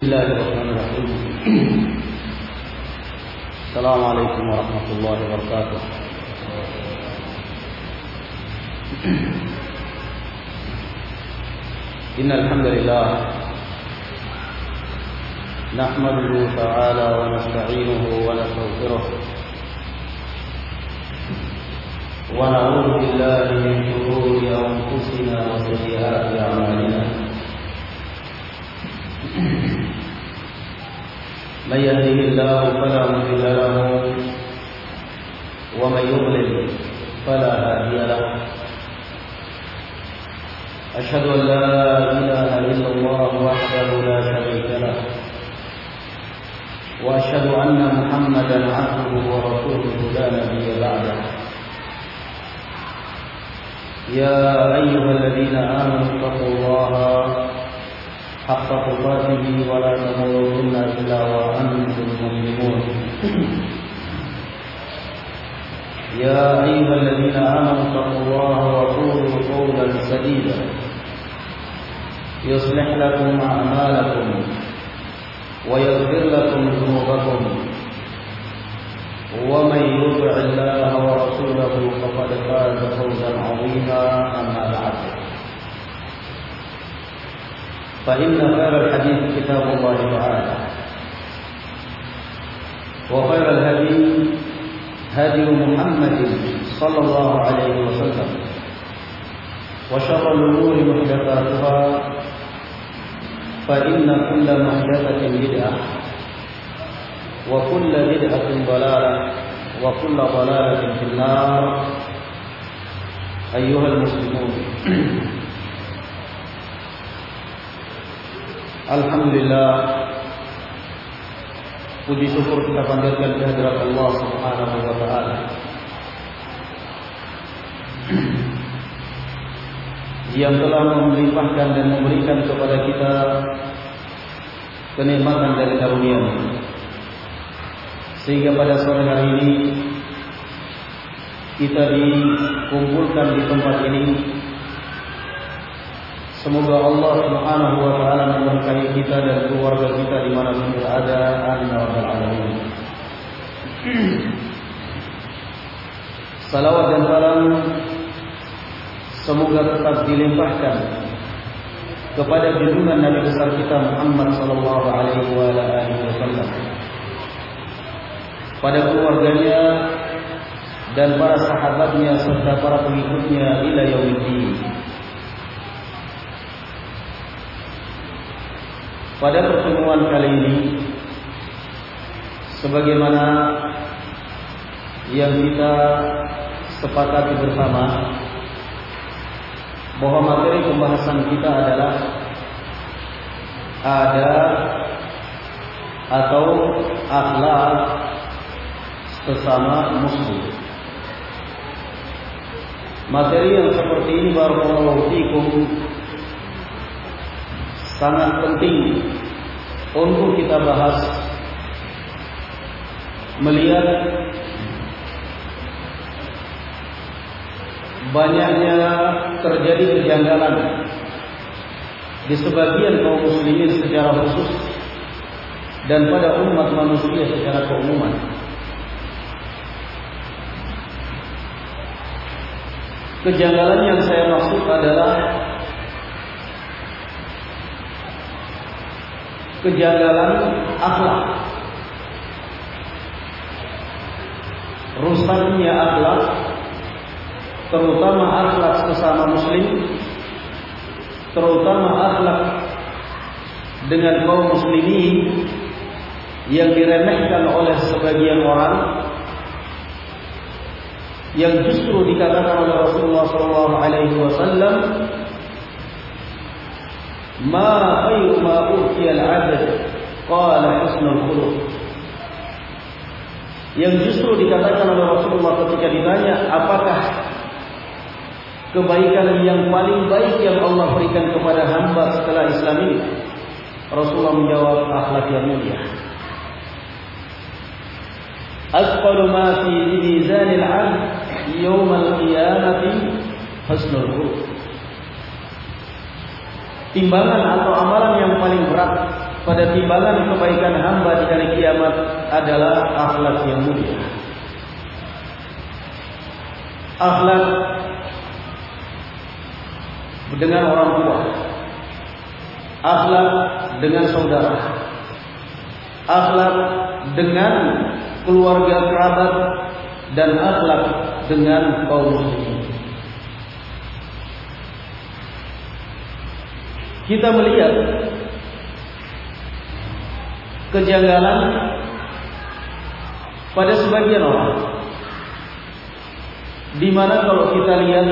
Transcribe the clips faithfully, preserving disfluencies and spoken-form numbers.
Bismillahirrahmanirrahim. Assalamualaikum warahmatullahi wabarakatuh. Innal hamdalillah nahmaduhu ta'ala wa nasta'inuhu wa nastaghfiruh wa na'udzu billahi min shururi anfusina wa sayyiati a'malina. من يهده الله فلا مضل له ومن يضلل فلا هادي له أشهد أن لا إله إلا الله وحده لا شريك له وأشهد أن محمدا عبده ورسوله لا نبي بعده يا أيها الذين آمنوا اتقوا الله حق تقاته ولا تموتن إلا وأنتم مسلمون يا أيها الذين آمنوا اتقوا الله وقولوا قولا سديدا يصلح لكم أعمالكم ويغفر لكم ذنوبكم ومن يطع الله ورسوله فقد فاز فوزا عظيما. أما بعد فإن خير الحديث كتاب الله تعالى وخير الهدي هدي محمد صلى الله عليه وسلم وشر الأمور محدثاتها فإن كل محدثة بدعة وكل بدعة ضلالة وكل ضلالة في النار. أيها المسلمون، alhamdulillah, puji syukur kita panjatkan kehadirat Allah Subhanahu wa taala yang telah melimpahkan dan memberikan kepada kita kenikmatan dari karunia-Nya, sehingga pada sore hari ini kita dikumpulkan di tempat ini. Semoga Allah Subhanahu wa taala memberkahi kita dan keluarga kita dimanapun berada. Amin ya rabbal alamin. Salawat dan salam semoga tetap dilimpahkan kepada junjungan Nabi besar kita Muhammad sallallahu alaihi wasallam, pada keluarganya dan para sahabatnya serta para pengikutnya ila yaumiddin. Pada pertemuan kali ini, sebagaimana yang kita sepakati bersama, bahwa materi pembahasan kita adalah adab atau akhlak sesama muslim. Materi yang seperti ini barakallahu fikum sangat penting untuk kita bahas, melihat banyaknya terjadi kejanggalan di sebagian kaum muslimin secara khusus dan pada umat manusia secara keumuman. Kejanggalan yang saya maksud adalah kejanggalan akhlak, rusaknya akhlak, terutama akhlak sesama muslim, terutama akhlak dengan kaum muslimin yang diremehkan oleh sebagian orang, yang justru dikatakan oleh Rasulullah shallallahu alaihi wasallam, ma khairu ma utiyal adad qala husnul khuluq, yang justru dikatakan oleh Rasulullah ketika ditanya apakah kebaikan yang paling baik yang Allah berikan kepada hamba setelah Islam ini, Rasulullah menjawab akhlak yang mulia. Asqalu ma fi mizanil 'abd yaumal qiyamati husnul khuluq. Timbangan atau amalan yang paling berat pada timbangan kebaikan hamba di hari kiamat adalah akhlak yang mulia. Akhlak dengan orang tua, akhlak dengan saudara, akhlak dengan keluarga kerabat, dan akhlak dengan kaum muslimin. Kita melihat kejanggalan pada sebagian orang, di mana kalau kita lihat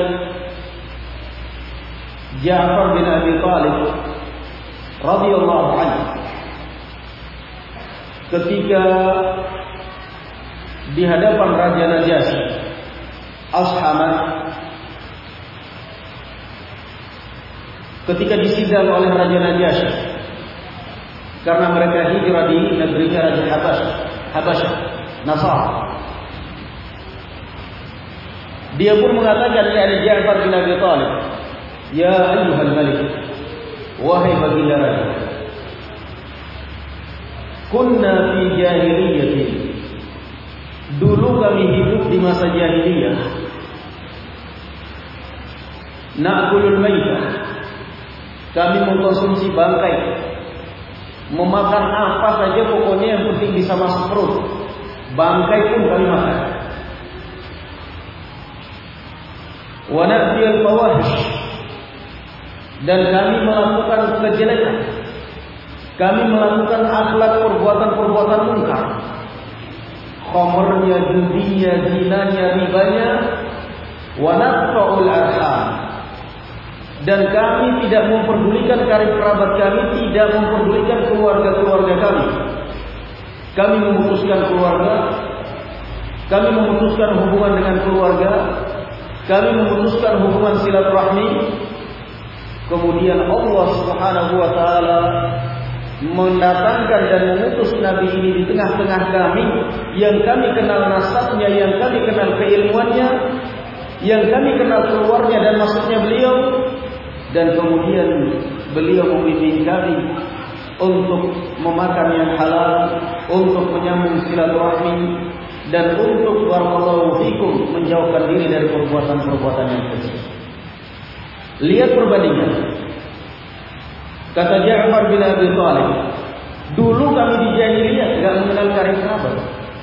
Ja'far bin Abi Thalib radhiyallahu anhu ketika di hadapan Raja Najasyi Ashamah, ketika disidang oleh Raja Najasyi karena mereka hijrah di negerinya Raja Habasyah, Habasyah, Nasara. Dia pun mengatakan kepada Ja'far bin Abi Thalib, "Ya ayyuhal malik, wahai baginda raja, kunna fi jahiliyatin, dulu kami hidup di masa jahiliyah, na'kulul maitah, kami mengkonsumsi bangkai, memakan apa saja pokoknya yang penting bisa masuk perut, bangkai pun kami makan. Wa na'tiyal fawahish, dan kami melakukan kejelekan, kami melakukan akhlak perbuatan-perbuatan mungkar, khamrnya, judinya, zinanya, ribanya, wa naqta'ul arham, dan kami tidak memperdulikan karib kerabat kami, tidak memperdulikan keluarga-keluarga kami. Kami memutuskan keluarga, kami memutuskan hubungan dengan keluarga, kami memutuskan hubungan silaturahmi. Kemudian Allah Subhanahu wa taala mendatangkan dan mengutus Nabi ini di tengah-tengah kami, yang kami kenal nasabnya, yang kami kenal keilmuannya, yang kami kenal keluarnya dan masuknya beliau. Dan kemudian beliau membimbing kami untuk memakan yang halal, untuk menyambung silaturahmi, dan untuk barakallahu fikum menjauhkan diri dari perbuatan-perbuatan yang kecil. Lihat perbandingan. Kata Ja'far bin Abi Thalib, dulu kami di jahiliyah tidak mengenal karib kerabat.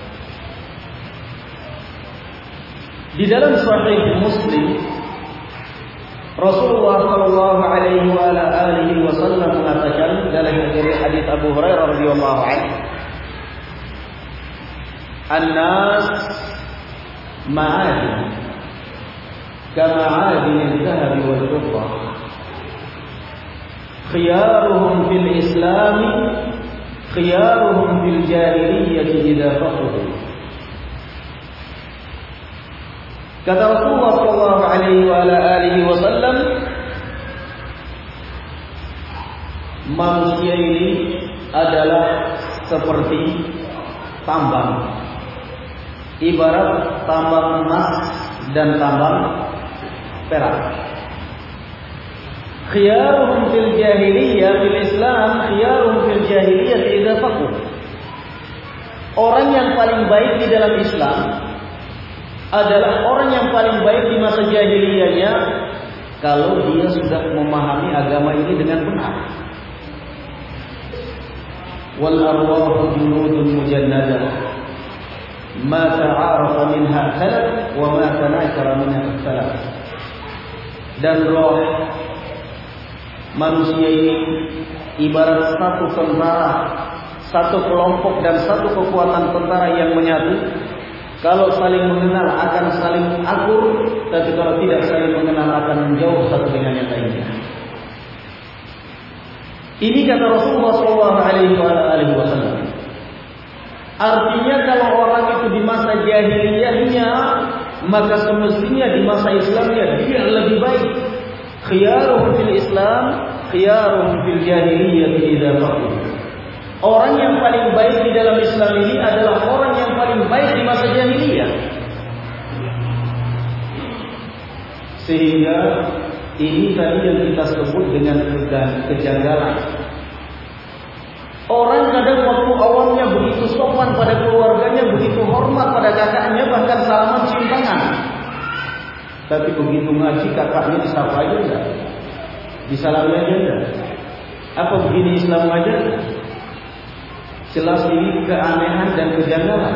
Di dalam Sahih Muslim, Rasulullah Shallallahu Alaihi Wasallam mengatakan dalam hadis Abu Hurairah radhiyallahu anhu, "An-nas ma'adin, kama 'adin al-dhahab wal-fiddah, khiyaruhum fil Islam, khiyaruhum fil jahiliyyah idza faqahu." Kata Rasulullah Shallallahu Alaihi Wasallam, manusia ini adalah seperti tambang, ibarat tambang emas dan tambang perak. Khiyaruhum fil jahiliyah fil Islam, khiyaruhum fil jahiliyah idza faqahu. Orang yang paling baik di dalam Islam adalah orang yang paling baik di masa jahiliyahnya kalau dia sudah memahami agama ini dengan benar. Wal arwahu junudun mujannadah, ma ta'arafa minha khalaq wa ma tanakara minha ikhtalaf. Dan roh manusia ini ibarat satu tentara, satu kelompok dan satu kekuatan tentara yang menyatu. Kalau saling mengenal akan saling akur, tapi kalau tidak saling mengenal akan menjauh satu dengan yang lainnya. Ini kata Rasulullah Shallallahu Alaihi Wasallam. Artinya kalau orang itu di masa jahiliyahnya, maka semestinya di masa Islamnya dia lebih baik. Khiyaruhum fil Islam, khiyaruhum fil jahiliyah idza faqahu. Orang yang paling baik di dalam Islam ini adalah orang yang paling baik di masa jahiliyah. Sehingga ini tadi yang kita sebut dengan kejanggalan. Orang kadang waktu awalnya begitu sopan pada keluarganya, begitu hormat pada kakaknya, bahkan salaman cium tangan. Tapi begitu ngaji kakaknya disapa aja enggak? Disalami aja enggak? Apa begini Islam aja? Jelas ini keanehan dan kejanggalan.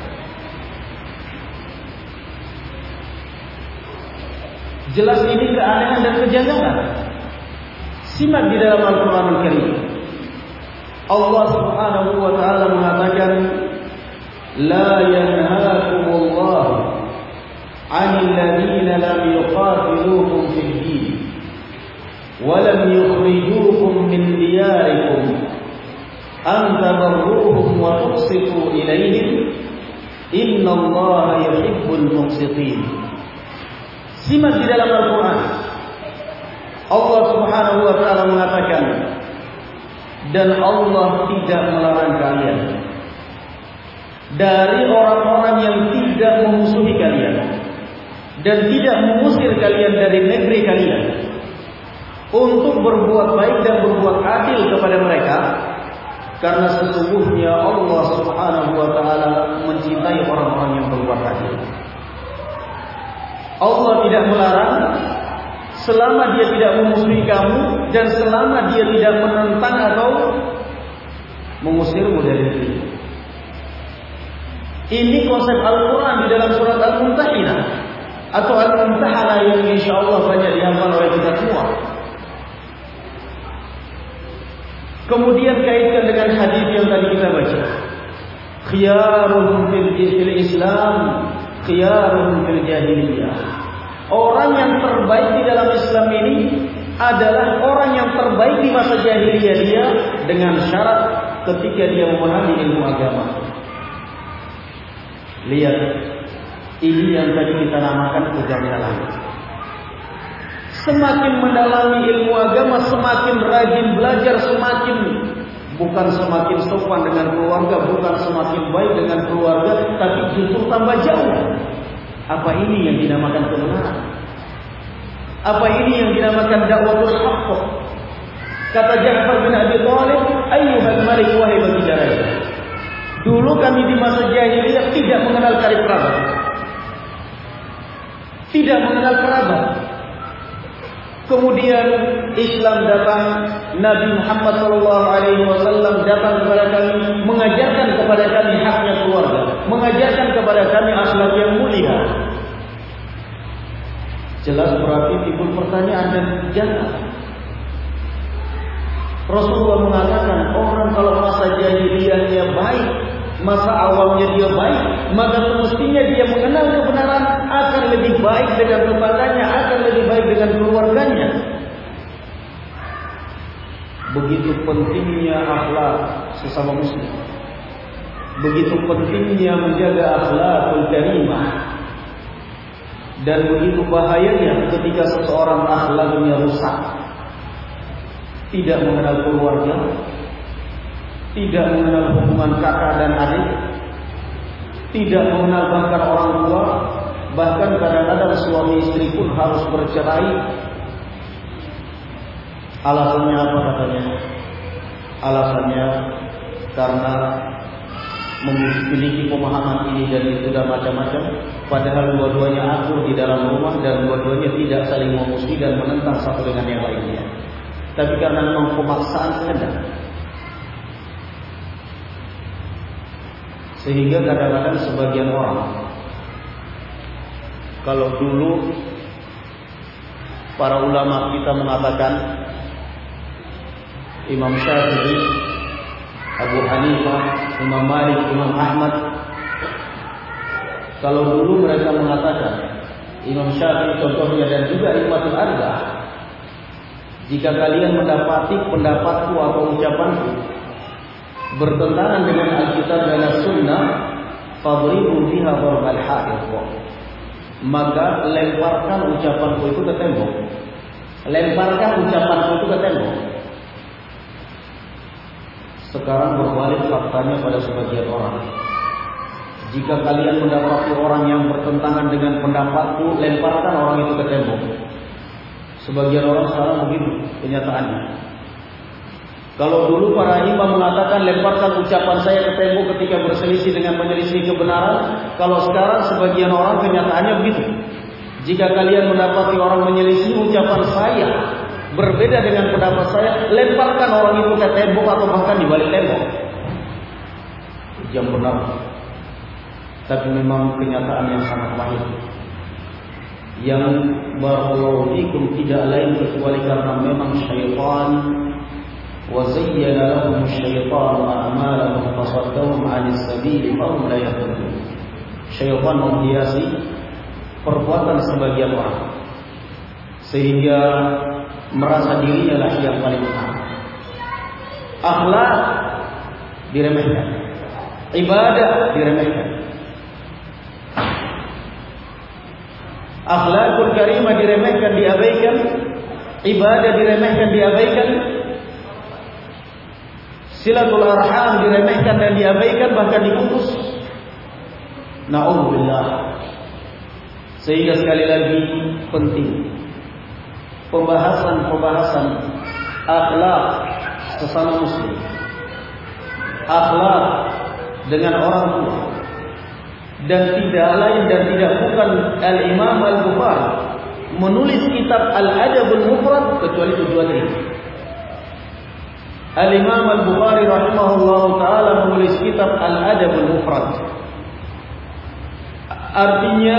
Jelas ini keanehan dan kejanggalan. Simak di dalam Al-Quran Al-Karim. Allah Subhanahu wa taala mengatakan, la yanhaakumullah 'anil ladzina lam yuqatilukum fid din wa lam yukhrijukum min diyarikum an tabarruhum wa tuqsitu ilaihim innallaha yuhibbul muqsitin. Simak di dalam Al-Quran. Allah Subhanahu wa taala mengatakan, dan Allah tidak melarang kalian dari orang-orang yang tidak memusuhi kalian dan tidak mengusir kalian dari negeri kalian untuk berbuat baik dan berbuat adil kepada mereka, karena sesungguhnya Allah Subhanahu wa taala mencintai orang-orang yang berbuat adil. Allah tidak melarang selama dia tidak memusuhi kamu dan selama dia tidak menentang atau mengusirmu dari negeri. Ini konsep Al-Quran di dalam surat Al-Mumtahinah atau Al-Mumtahanah yang insyaallah banyak dihafal oleh kita semua. Kemudian kaitkan dengan hadis yang tadi kita baca. Khiyaruhum fil Islam, khiyaruhum fil jahiliyah. Orang yang terbaik di dalam Islam ini adalah orang yang terbaik di masa jahiliyah dia, dengan syarat ketika dia memahami ilmu agama. Lihat, ini yang tadi kita namakan kejanggalan. Semakin mendalami ilmu agama, semakin rajin belajar, semakin bukan semakin sopan dengan keluarga, bukan semakin baik dengan keluarga, tapi justru tambah jauh. Apa ini yang dinamakan kebenaran? Apa ini yang dinamakan dakwatul haqq? Kata Ja'far bin Abi Thalib, ayyuhal malik wahai bagi raja. Dulu kami di masa jahiliyah tidak mengenal karib kerabat. Tidak mengenal kerabat. Kemudian Islam datang, Nabi Muhammad shallallahu alaihi wasallam datang kepada kami, mengajarkan kepada kami haknya keluarga, mengajarkan kepada kami akhlak yang mulia. Jelas berarti timbul pertanyaan dan jangan. Rasulullah mengatakan orang kalau masa jahiliyahnya baik, masa awalnya dia baik, maka semestinya dia mengenal kebenaran akan lebih baik dengan tetangganya, akan lebih baik dengan keluarganya. Begitu pentingnya akhlak sesama muslim. Begitu pentingnya menjaga akhlakul karimah. Dan begitu bahayanya ketika seseorang akhlaknya rusak, tidak mengenal keluarga, tidak mengenal hubungan kakak dan adik, tidak mengenal bahkan orang tua, bahkan kadang-kadang suami istri pun harus bercerai. Alasannya apa katanya? Alasannya karena memiliki pemahaman ini dan itu dan macam-macam, padahal dua-duanya akur di dalam rumah dan dua-duanya tidak saling memusuhi dan menentang satu dengan yang lainnya. Tapi karena memang pemaksaan kehendak, sehingga kadang-kadang sebagian orang, kalau dulu para ulama kita mengatakan Imam Syafi'i, Abu Hanifah, Imam Malik, Imam Ahmad, kalau dulu mereka mengatakan Imam Syafi'i contohnya dan juga Imamatul Arba'ah, jika kalian mendapati pendapatku atau ucapanku bertentangan dengan Alkitab dan As-Sunnah, fadribu biha darbal ha'id, maka lemparkan ucapanku itu ke tembok. Lemparkan ucapanku itu ke tembok. Sekarang berbalik faktanya pada sebagian orang. Jika kalian mendapati orang yang bertentangan dengan pendapatku, lemparkan orang itu ke tembok. Sebagian orang sekarang begitu kenyataannya. Kalau dulu para imam mengatakan lemparkan ucapan saya ke tembok ketika berselisih dengan menyelisih kebenaran, kalau sekarang sebagian orang kenyataannya begitu. Jika kalian mendapati orang menyelisih ucapan saya berbeda dengan pendapat saya, lemparkan orang itu ke tembok atau bahkan di balik tembok. Yang benar. Tapi memang kenyataan yang sangat pahit. Yang barakallahu fikum tidak lain kecuali karena memang syaitan wa zayyana lahum asy-syaitanu a'malahum fasaddahum 'anis sabili fahum la yahtadun. Syaitan menghiasi perbuatan sebagian orang sehingga merasa dirinya lah yang paling benar. Akhlak diremehkan, ibadah diremehkan, akhlakul karimah diremehkan, diabaikan, ibadah diremehkan, diabaikan, silatul arham diremehkan dan diabaikan, bahkan diputus. Na'udzubillah. Sehingga sekali lagi penting pembahasan-pembahasan akhlak sesama muslim, akhlak dengan orang tua, dan tidak lain dan tidak bukan Al-Imam Al-Bukhari menulis kitab Al-Adabul Mufrad kecuali tujuan ini. Al-Imam Al-Bukhari rahimahullahu taala menulis kitab Al-Adabul Mufrad, artinya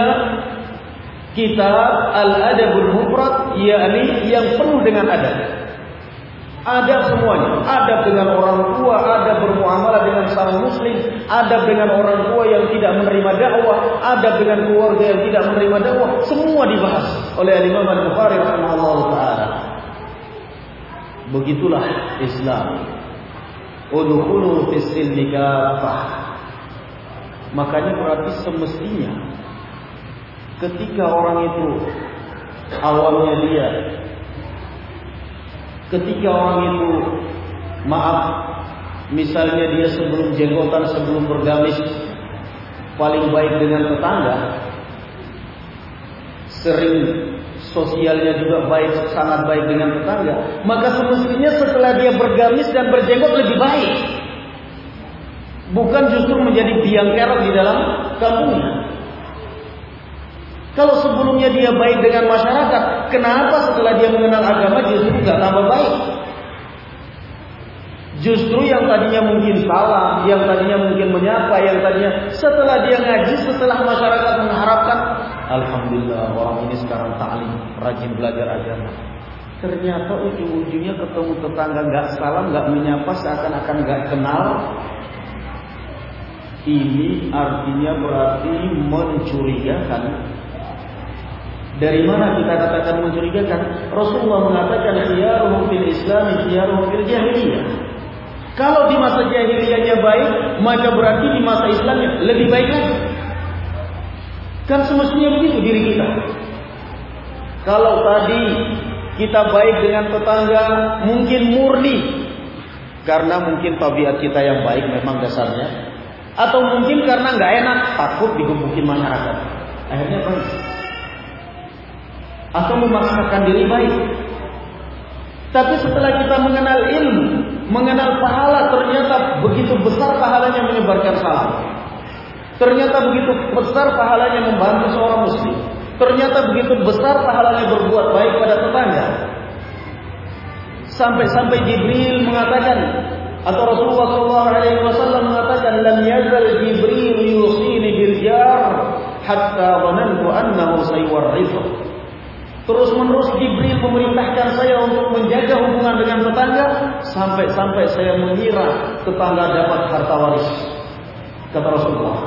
kitab Al-Adabul Mufrad, yakni yang penuh dengan adab. Adab semuanya, adab dengan orang tua, adab bermuamalah dengan sama muslim, adab dengan orang tua yang tidak menerima dakwah, adab dengan keluarga yang tidak menerima dakwah, semua dibahas oleh Imam Al-Bukhari rahimahullah taala. Begitulah Islam. Udkhulu fis silmi kafah. Makanya berarti semestinya ketika orang itu awalnya dia, ketika orang itu maaf, misalnya dia sebelum jenggotan, sebelum bergamis paling baik dengan tetangga, sering sosialnya juga baik, sangat baik dengan tetangga, maka semestinya setelah dia bergamis dan berjenggot lebih baik, bukan justru menjadi biang kerok di dalam kampungnya. Kalau sebelumnya dia baik dengan masyarakat, kenapa setelah dia mengenal agama justru nggak tambah baik? Justru yang tadinya mungkin salah, yang tadinya mungkin menyapa, yang tadinya setelah dia ngaji, setelah masyarakat mengharapkan, alhamdulillah orang ini sekarang ta'lim, rajin belajar agama. Ternyata ujung-ujungnya ketemu tetangga nggak salam, nggak menyapa, seakan-akan nggak kenal. Ini artinya berarti mencurigakan. Dari mana kita katakan mencurigakan? Rasulullah mengatakan khiyaruhum fil Islam, khiyaruhum fil jahiliyah. Kalau di masa jahiliyahnya baik, maka berarti di masa Islamnya lebih baik lagi. Kan semestinya begitu diri kita. Kalau tadi kita baik dengan tetangga, mungkin murni karena mungkin tabiat kita yang baik memang dasarnya, atau mungkin karena nggak enak, takut digebukin masyarakat. Akhirnya baik. Atau memaksakan diri baik. Tapi setelah kita mengenal ilmu, mengenal pahala, ternyata begitu besar pahalanya menyebarkan salam. Ternyata begitu besar pahalanya membantu seorang muslim. Ternyata begitu besar pahalanya berbuat baik pada tetangga. Sampai-sampai Jibril mengatakan, atau Rasulullah shallallahu alaihi wasallam mengatakan, lam yazal Jibril yusini bil jar hatta dhanantu annahu sayuwarrithu. Terus menerus Jibril memerintahkan saya untuk menjaga hubungan dengan tetangga, sampai-sampai saya mengira tetangga dapat harta waris. Kata Rasulullah.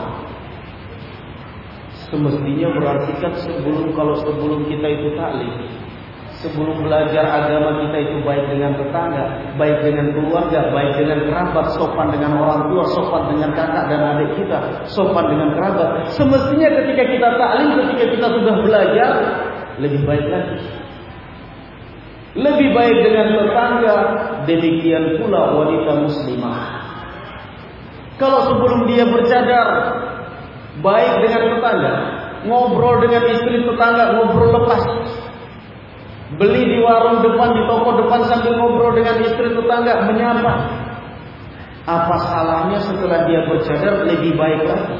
Semestinya berarti kan sebelum kalau sebelum kita itu taklim, sebelum belajar agama kita itu baik dengan tetangga, baik dengan keluarga, baik dengan kerabat, sopan dengan orang tua, sopan dengan kakak dan adik kita, sopan dengan kerabat. Semestinya ketika kita taklim, ketika kita sudah belajar, lebih baik lagi. Lebih baik dengan tetangga, demikian pula wanita muslimah. Kalau sebelum dia bercadar, baik dengan tetangga, ngobrol dengan istri tetangga, ngobrol lepas. beli di warung depan, di toko depan sambil ngobrol dengan istri tetangga, menyapa. Apa salahnya setelah dia bercadar lebih baik lagi?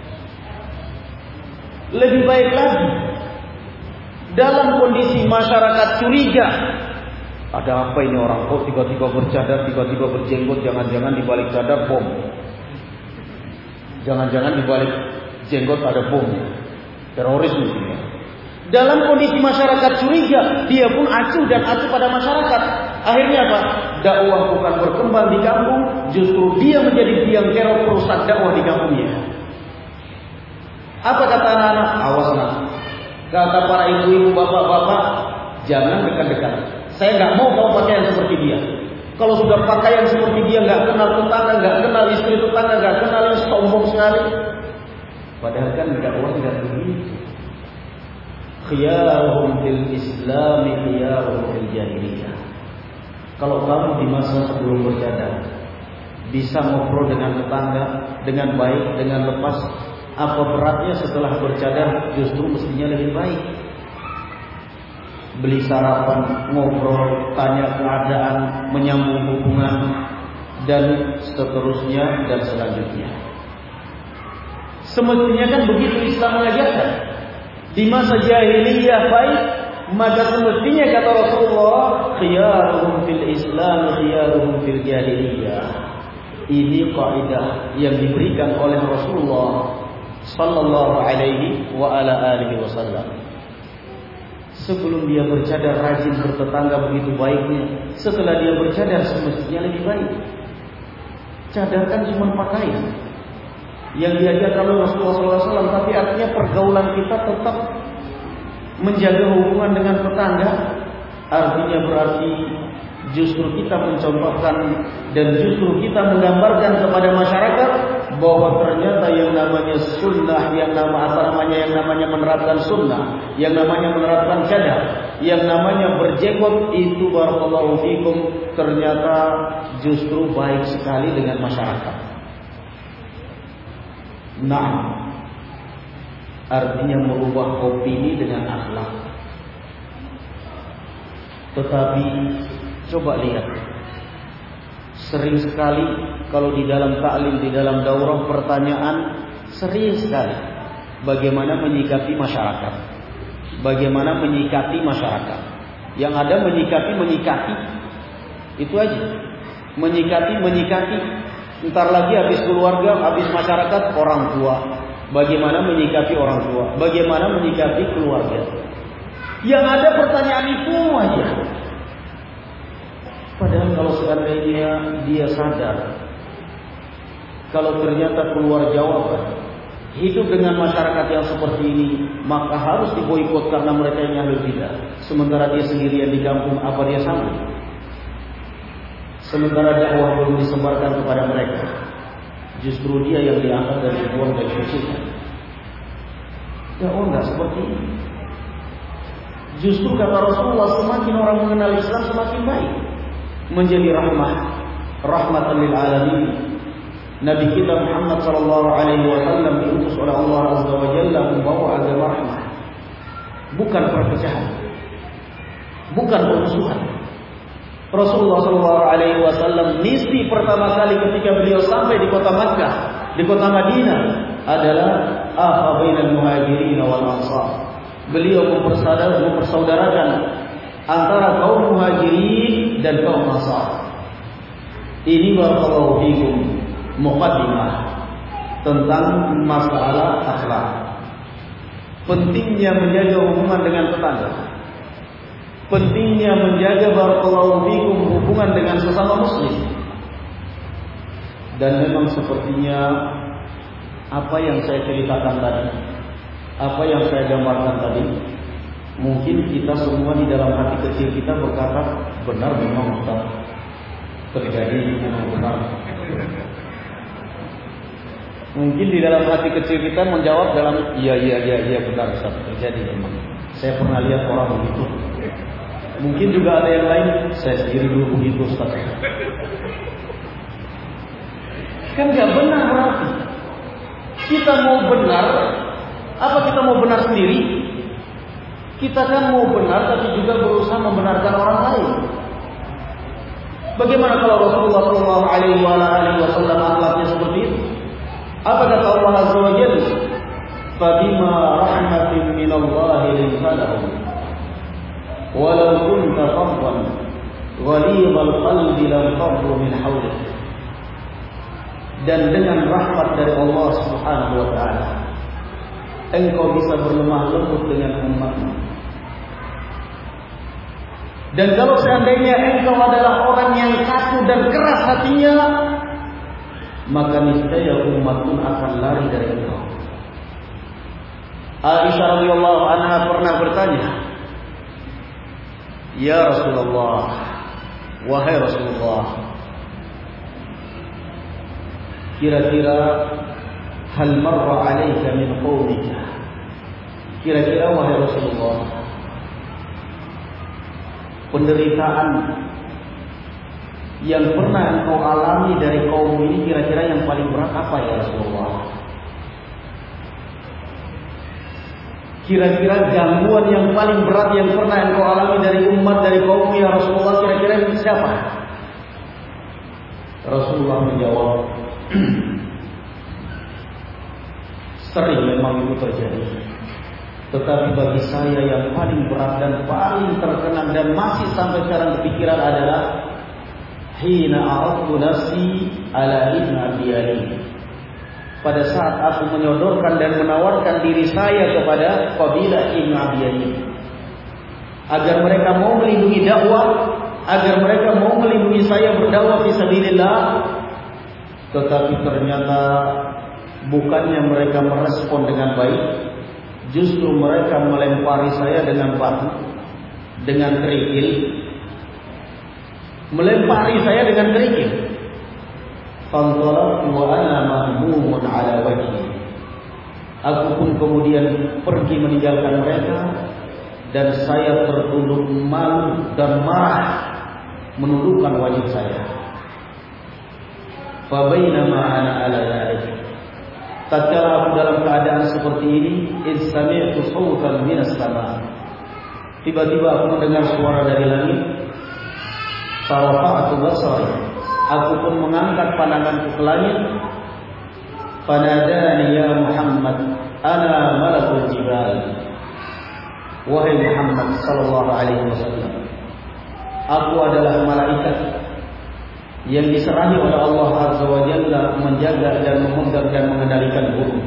Lebih baik lagi. Dalam kondisi masyarakat curiga, ada apa ini orang kok tiba-tiba bercadar, tiba-tiba berjenggot, jangan-jangan di balik cadar bom. Jangan-jangan di balik jenggot ada bom. Teroris mungkin. Dalam kondisi masyarakat curiga, dia pun acuh dan acuh pada masyarakat. Akhirnya apa? Dakwah bukan berkembang di kampung, justru dia menjadi tiang kerok perusak dakwah di kampungnya. Apa kata anak-anak? Awas nak. Kata para ibu-ibu, bapak-bapak, jangan dekat-dekat. Saya nggak mau kau pakaian seperti dia. Kalau sudah pakaian seperti dia, nggak kenal tetangga, nggak kenal istri tetangga, nggak kenal, sombong sekali. Padahal kan dakwah tidak begitu. Khiyaruhum fil Islam, khiyaruhum fil jahiliyah. Kalau kamu di masa sebelum bercadar bisa ngobrol dengan tetangga dengan baik, dengan lepas, apa beratnya setelah bercadar justru mestinya lebih baik. Beli sarapan, ngobrol, tanya keadaan, menyambung hubungan, dan seterusnya dan selanjutnya. Semestinya kan begitu Islam mengajarkan. Di masa jahiliyah baik, maka semestinya kata Rasulullah, khiyaruhum fil Islam, khiyaruhum fil jahiliyah. Ini kaidah yang diberikan oleh Rasulullah sallallahu alaihi wa ala alihi wasallam. Sebelum dia bercadar rajin bertetangga begitu baiknya, setelah dia bercadar semestinya lebih baik. Cadar kan cuma pakaian yang diajarkan oleh Rasulullah sallallahu alaihi wasallam, tapi artinya pergaulan kita tetap menjaga hubungan dengan tetangga. Artinya berarti justru kita mencontohkan dan justru kita menggambarkan kepada masyarakat bahwa ternyata yang namanya sunnah, yang nama apa namanya yang namanya menerapkan sunnah, yang namanya menerapkan cadar, yang namanya berjenggot itu barakallahu fikum ternyata justru baik sekali dengan masyarakat. Nah, artinya merubah opini dengan akhlak. Tetapi coba lihat, sering sekali kalau di dalam ta'lim, di dalam daurah pertanyaan sering sekali bagaimana menyikapi masyarakat, bagaimana menyikapi masyarakat. Yang ada menyikapi menyikapi itu aja, menyikapi menyikapi. Ntar lagi habis keluarga, habis masyarakat, orang tua. Bagaimana menyikapi orang tua, bagaimana menyikapi keluarga. Yang ada pertanyaan itu aja. Padahal kalau seandainya dia sadar, kalau ternyata keluar jawaban, hidup dengan masyarakat yang seperti ini, maka harus diboikot karena mereka yang ahlul bidah. Sementara dia sendirian di kampung, apa dia sanggup? Sementara dakwah belum disebarkan kepada mereka, justru dia yang diangkat dan dibuang dari khususnya. Dakwah enggak seperti ini. Justru kata Rasulullah, semakin orang mengenal Islam semakin baik, menjadi rahmat, rahmatan lil alamin. Nabi kita Muhammad sallallahu alaihi wasallam diutus oleh Allah Azza wa Jalla membawa agama rahmat, bukan perpecahan, bukan permusuhan. Rasulullah sallallahu alaihi wasallam misi pertama kali ketika beliau sampai di kota Makkah, di kota Madinah adalah akha bainal muhajirin wal ansar. Beliau mempersaudarakan antara kaum muhajirin dan kaum ansar. Ini barakallahu fikum muqaddimah tentang masalah akhlak. Pentingnya menjaga hubungan dengan tetangga. Pentingnya menjaga barakallahu fikum hubungan dengan sesama muslim. Dan memang sepertinya apa yang saya ceritakan tadi, apa yang saya gambarkan tadi, mungkin kita semua di dalam hati kecil kita berkata, benar memang Ustaz, terjadi memang benar. Mungkin di dalam hati kecil kita menjawab dalam iya iya iya iya benar Ustaz, terjadi memang. Saya pernah lihat orang begitu. Mungkin juga ada yang lain, saya sendiri dulu begitu Ustaz. Kan gak benar berarti. Kita mau benar, apa kita mau benar sendiri? Kita kan mau benar tapi juga berusaha membenarkan orang lain. Bagaimana kalau Rasulullah Shallallahu Alaihi Wasallam akhlaknya seperti itu? Apa kata Allah Azza wa Jalla? Fabima rahmatin min Allah linfalahum, walau kunta faddan ghalidhal qalbi lanfaddu min hawlik. Dan dengan rahmat dari Allah Subhanahu wa taala, engkau bisa berlemah lembut dengan umatmu. Dan kalau seandainya engkau adalah orang yang kaku dan keras hatinya, maka niscaya umat pun akan lari dari engkau. Aisyah radhiyallahu anha pernah bertanya, "Ya Rasulullah, wahai Rasulullah, kira-kira hal marra 'alaika min qaumika?" Kira-kira wahai Rasulullah, penderitaan yang pernah engkau alami dari kaum ini kira-kira yang paling berat apa ya Rasulullah? Kira-kira gangguan yang paling berat yang pernah engkau alami dari umat, dari kaum ya Rasulullah, kira-kira siapa? Rasulullah menjawab, sering memang itu terjadi. Tetapi bagi saya yang paling berat dan paling terkenang dan masih sampai sekarang kepikiran adalah hina a'adtu nafsi ala ibn Abi Ali. Pada saat aku menyodorkan dan menawarkan diri saya kepada kabilah Ibn Abi Ali, agar mereka mau melindungi dakwah, agar mereka mau melindungi saya berdakwah fi sabilillah, tetapi ternyata bukannya mereka merespon dengan baik, justru mereka melempari saya dengan batu, dengan kerikil, melempari saya dengan kerikil. Fantalaqtu wa ana mahmumun ala wajhi. Aku pun kemudian pergi meninggalkan mereka dan saya tertunduk malu dan marah menundukkan wajah saya. Fa bainama ana ala dzalik, tatkala aku dalam keadaan seperti ini, istami'tu sawtan minas sama. Tiba-tiba aku mendengar suara dari langit. Farafa'tu basari, aku pun mengangkat pandanganku ke langit. Fanadani ya Muhammad, ana malakul jibal. Wahai Muhammad sallallahu alaihi wasallam, aku adalah malaikat yang diserahi oleh Allah Azza wa Jalla menjaga dan memegang dan mengendalikan gunung.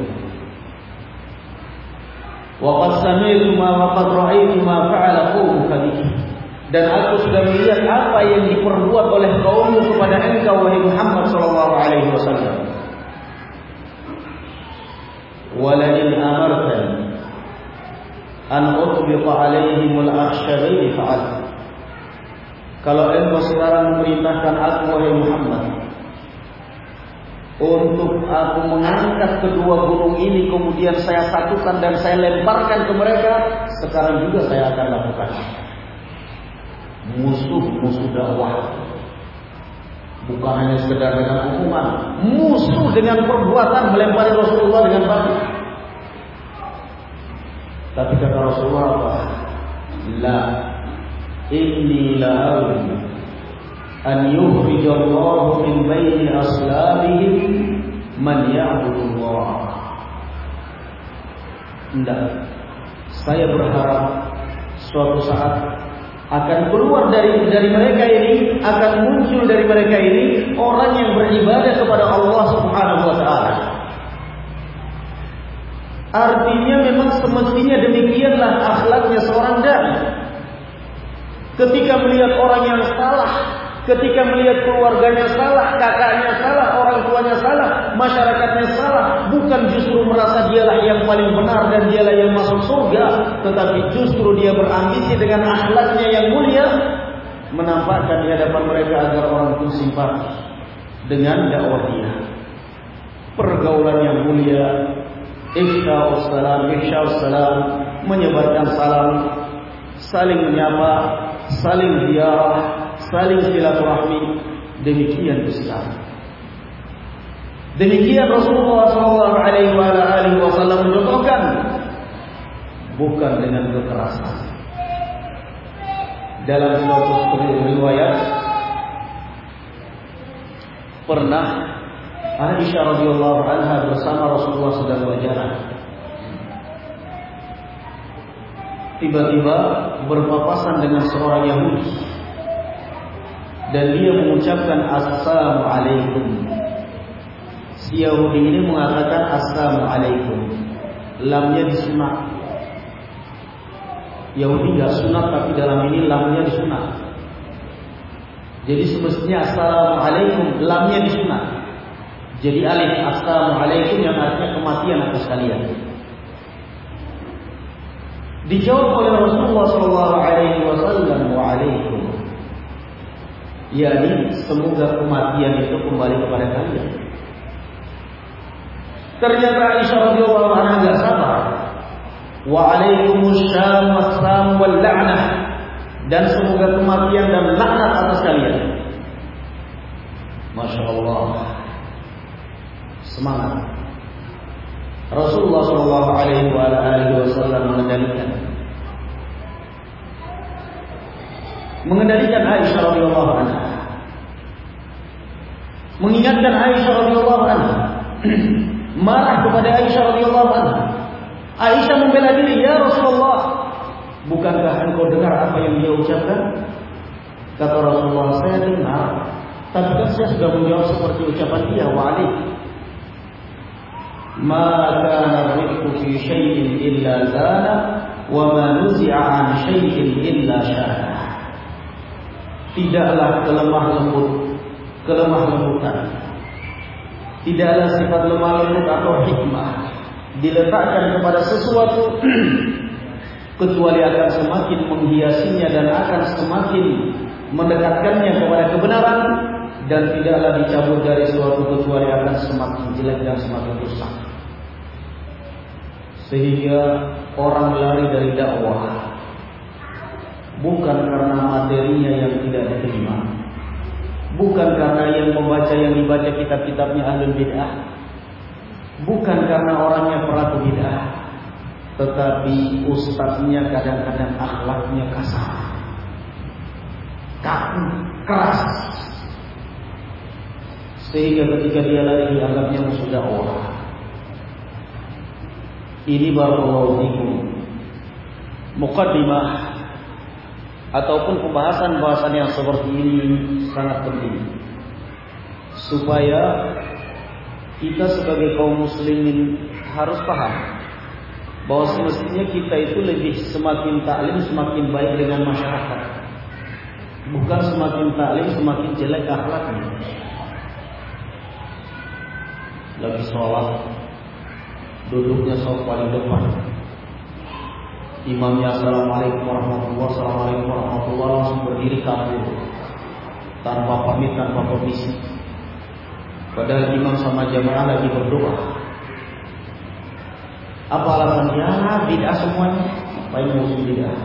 Wa qad sami'tu ma wa qad ra'aytu ma fa'ala qaumuka bik. Dan aku sudah melihat apa yang diperbuat oleh kaummu kepada engkau wahai Muhammad sallallahu alaihi wasallam. Wa la in amartani an utbiqa alaihim al-akhshabain fa'al. Kalau engkau sekarang memerintahkan aku wahai Muhammad untuk aku mengangkat kedua gunung ini, kemudian saya satukan dan saya lemparkan ke mereka, sekarang juga saya akan lakukan. Musuh-musuh dakwah, bukan hanya sekedar dengan hukuman, musuh dengan perbuatan melempari Rasulullah dengan batu. Tapi kata Rasulullah apa? La inni la'arju an yukhrijallahu min baini aslabihim man ya'budullah. Tidak, saya berharap suatu saat akan keluar dari dari mereka ini, akan muncul dari mereka ini orang yang beribadah kepada Allah Subhanahu wa taala. Artinya memang semestinya demikianlah akhlaknya seorang dai. Ketika melihat orang yang salah, ketika melihat keluarganya salah, kakaknya salah, orang tuanya salah, masyarakatnya salah, bukan justru merasa dialah yang paling benar dan dialah yang masuk surga, tetapi justru dia berambisi dengan akhlaknya yang mulia, menampakkan di hadapan mereka agar orang itu simpati dengan dakwah dia. Pergaulan yang mulia, ifsya'us salam, ifsya'us salam, menyebarkan salam, saling menyapa, saling ziarah, saling silaturahmi, demikian Islam. Demikian Rasulullah sallallahu alaihi wasallam mencontohkan. bukan dengan kekerasan. Dalam suatu riwayat pernah Aisyah radhiyallahu anha bersama Rasulullah sedang berjalan. Tiba-tiba berpapasan dengan seorang Yahudi dan dia mengucapkan assalamualaikum. Si Yahudi ini mengatakan assalamualaikum, lamnya disunat. Yahudi gak sunat, tapi dalam ini lamnya disunat. Jadi semestinya assalamualaikum, lamnya disunat. Jadi alif assalamualaikum yang artinya kematian atas kalian. Dijawab oleh Rasulullah Sallallahu Alaihi Wasallam, waalaikum. Yani semoga kematian itu kembali kepada kalian. Ternyata Aisyah radhiyallahu anha enggak sabar. Waalaikumsalam wassalam wal la'nah, dan semoga kematian dan laknat atas kalian. Masya Allah, semangat. Rasulullah Shallallahu Alaihi Wasallam mengendalikan, mengendalikan Aisyah radhiyallahu anha, mengingatkan Aisyah radhiyallahu anha, marah kepada Aisyah radhiyallahu anha. Aisyah membela diri, ya Rasulullah, bukankah engkau dengar apa yang dia ucapkan? Kata Rasulullah, saya dengar, tapi kan saya sudah menjawab seperti ucapan dia, wa'alaik. Ma kana rifqu fi syai'in illa zana, wa ma nuzi'a an syai'in illa syana. Tidaklah kelemah lembut, kelemah lembutan, tidaklah sifat lemah lembut atau hikmah diletakkan kepada sesuatu kecuali akan semakin menghiasinya dan akan semakin mendekatkannya kepada kebenaran, dan tidaklah dicabut dari suatu kecuali akan semakin jelek dan semakin rusak. Sehingga orang lari dari dakwah bukan karena materinya yang tidak diterima, bukan karena yang membaca yang dibaca kitab-kitabnya ahlul bid'ah, bukan karena orangnya pelaku bid'ah, tetapi ustadznya kadang-kadang akhlaknya kasar, kaku, keras, sehingga ketika dia lari dianggapnya musuh dakwah. Ini barakallahu fikum muqaddimah ataupun pembahasan-pembahasan yang seperti ini sangat penting, supaya kita sebagai kaum muslimin harus paham bahwa semestinya kita itu lebih semakin taklim semakin baik dengan masyarakat, bukan semakin taklim semakin jelek akhlaknya. Lagi sholat duduknya sholat paling depan, imamnya assalamualaikum warahmatullahi wabarakatuh, assalamualaikum warahmatullahi wabarakatuh, langsung berdiri kabur tanpa pamit, tanpa permisi. Padahal imam sama jamaah lagi berdoa. Apa alasannya? Bid'ah semuanya. Apa yang musuh bid'ah?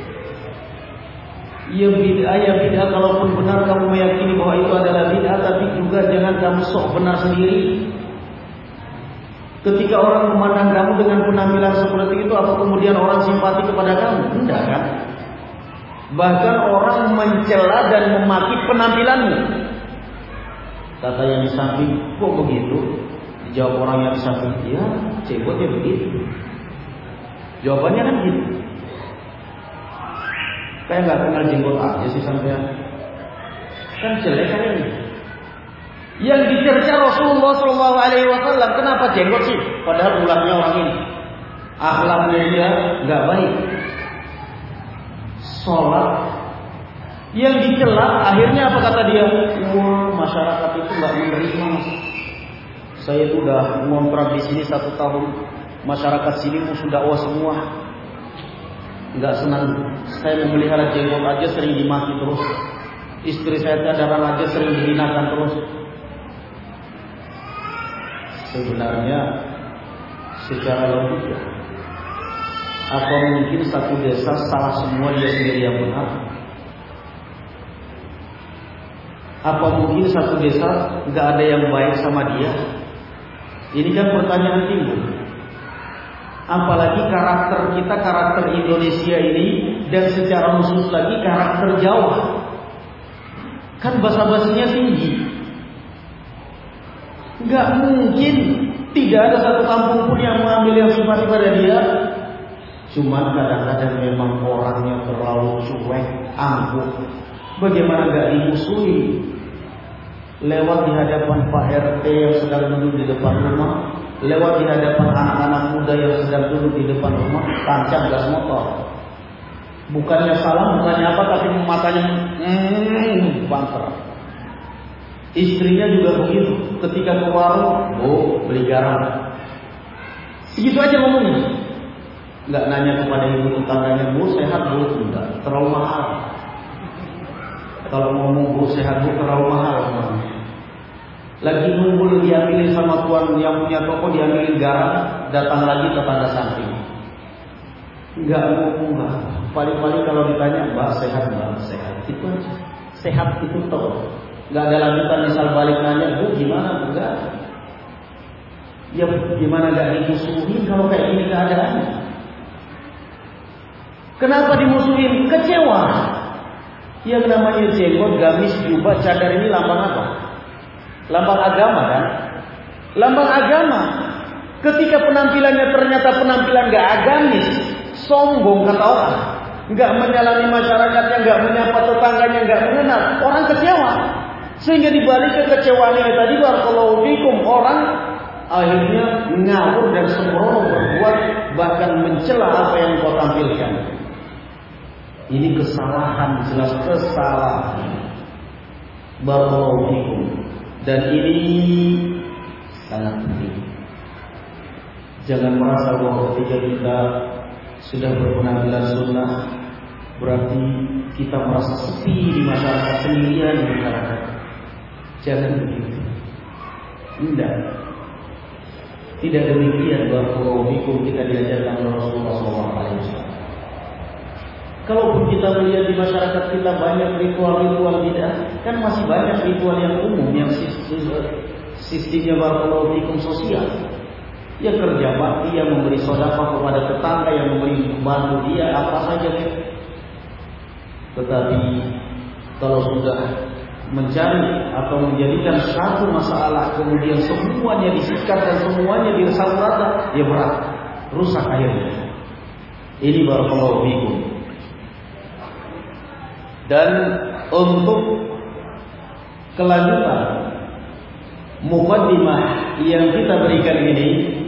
Ya bid'ah, ya bid'ah. Kalaupun benar kamu meyakini bahwa itu adalah bid'ah, tapi juga jangan kamu sok benar sendiri. Ketika orang memandang kamu dengan penampilan seperti itu, apa kemudian orang simpati kepada kamu? Enggak kan? Bahkan orang mencela dan memaki penampilanmu. Kata yang di samping, kok begitu? Dijawab orang yang di samping, ya cebotnya begitu. Jawabannya kan gitu. Kayak nggak kenal jenggot aja sih sampean. Kan jelek kan ini. Yang dicerca Rasulullah Shallallahu Alaihi Wasallam, kenapa jenggot sih? Padahal ulangnya orang ini, akhlaknya dia nggak baik. Sholat yang dicela, akhirnya apa kata dia? Wah, masyarakat itu nggak menerima. Saya itu udah ngontrak di sini satu tahun, masyarakat sini sudah dakwah semua, nggak senang. Saya memelihara jenggot aja sering dimaki terus, istri saya cadaran aja sering dihinakan terus. Sebenarnya secara logika, apa mungkin satu desa salah semua dia sendiri yang benar? Apa mungkin satu desa nggak ada yang baik sama dia? Ini kan pertanyaan timbul. Apalagi karakter kita, karakter Indonesia ini, dan secara khusus lagi karakter Jawa. Kan basa-basinya tinggi. Gak mungkin tidak ada satu kampung pun yang mengambil yang simpati pada dia. Cuman kadang-kadang memang orangnya terlalu cuek, angkuh. Bagaimana gak dimusuhi? Lewat di hadapan Pak R T yang sedang duduk di depan rumah, lewat di hadapan anak-anak muda yang sedang duduk di depan rumah, tancap gas motor. Bukannya salam, bukannya apa, tapi matanya hmm, bangker. Istrinya juga begitu. Ketika ke warung, oh beli garam. Segitu aja ngomongnya. Nggak nanya kepada ibu tetangganya, bu sehat bu? Enggak, terlalu mahal. Kalau ngomong bu sehat bu terlalu mahal. Lagi ngumpul diambilin sama tuan yang punya toko, diambilin garam, datang lagi tetangga samping. Enggak ngomong mbak. Paling-paling kalau ditanya, mbak sehat mbak sehat. Itu aja. Sehat itu toh. Enggak ada lanjutan, misal balik nanya, bu gimana? Enggak. Ya gimana gak dimusuhin kalau kayak gini keadaannya? Kenapa dimusuhin? Kecewa. Yang namanya jenggot, gamis, jubah, cadar ini lambang apa? Lambang agama kan? Lambang agama. Ketika penampilannya ternyata penampilan gak agamis, sombong kata orang, gak menyalami masyarakatnya, gak menyapa tetangganya, gak mengenal, orang kecewa. Sehingga dibalik kekecewaan ini tadi, barakallahu fikum, orang akhirnya ngawur dan sembrono berbuat, bahkan mencela apa yang kau tampilkan. Ini kesalahan, jelas kesalahan. Barakallahu fikum. Dan ini sangat penting. Jangan merasa bahwa ketika kita sudah berpenampilan sunnah berarti kita merasa sepi di masyarakat, sendirian di masyarakat. Jangan begitu. Tidak. Tidak demikian. Bahwa hukum kita diajarkan oleh Rasulullah shallallahu alaihi wasallam. Kalaupun kita melihat di masyarakat kita banyak ritual-ritual bid'ah, kan masih banyak ritual yang umum yang sistemnya barakallahu fikum sosial. Ya kerja bakti, yang memberi sedekah kepada tetangga, yang memberi bantu dia, apa saja. Tetapi kalau sudah mencari atau menjadikan satu masalah kemudian semuanya disikat dan semuanya diresap rata, ya berat, rusak akhirnya. Ini barakallahu fikum. Dan untuk kelanjutan muqaddimah yang kita berikan ini,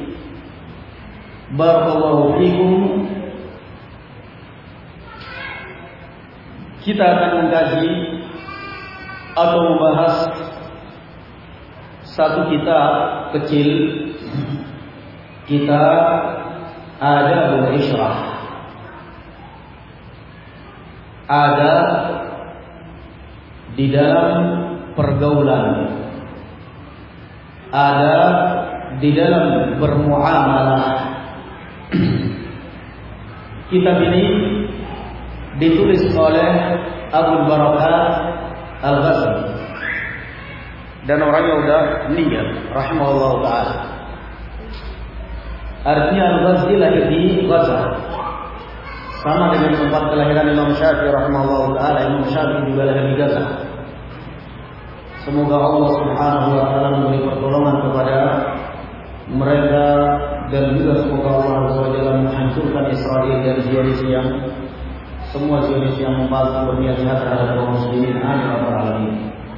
barakallahu fikum, kita akan mengkaji atau membahas satu kitab kecil, kitab Adabul Isyrah. Ada di dalam pergaulan, ada di dalam bermuamalah. Kitab ini ditulis oleh Abu Barakat Al-Ghazali dan orangnya udah meninggal rahimahullah ta'ala. Artinya Al-Ghazali lahir di Gaza, sama dengan tempat kelahiran Imam Syafi'i rahimahullah ta'ala. Imam Syafi'i juga lahir di Gaza. Semoga Allah subhanahu wa ta'ala memberi pertolongan kepada mereka, dan juga semoga Allah azza wa jalla menghancurkan Israel dan Zionis yang semua Zionis yang membantu berniat jahat terhadap kaum muslimin. Amin ya rabbal alamin.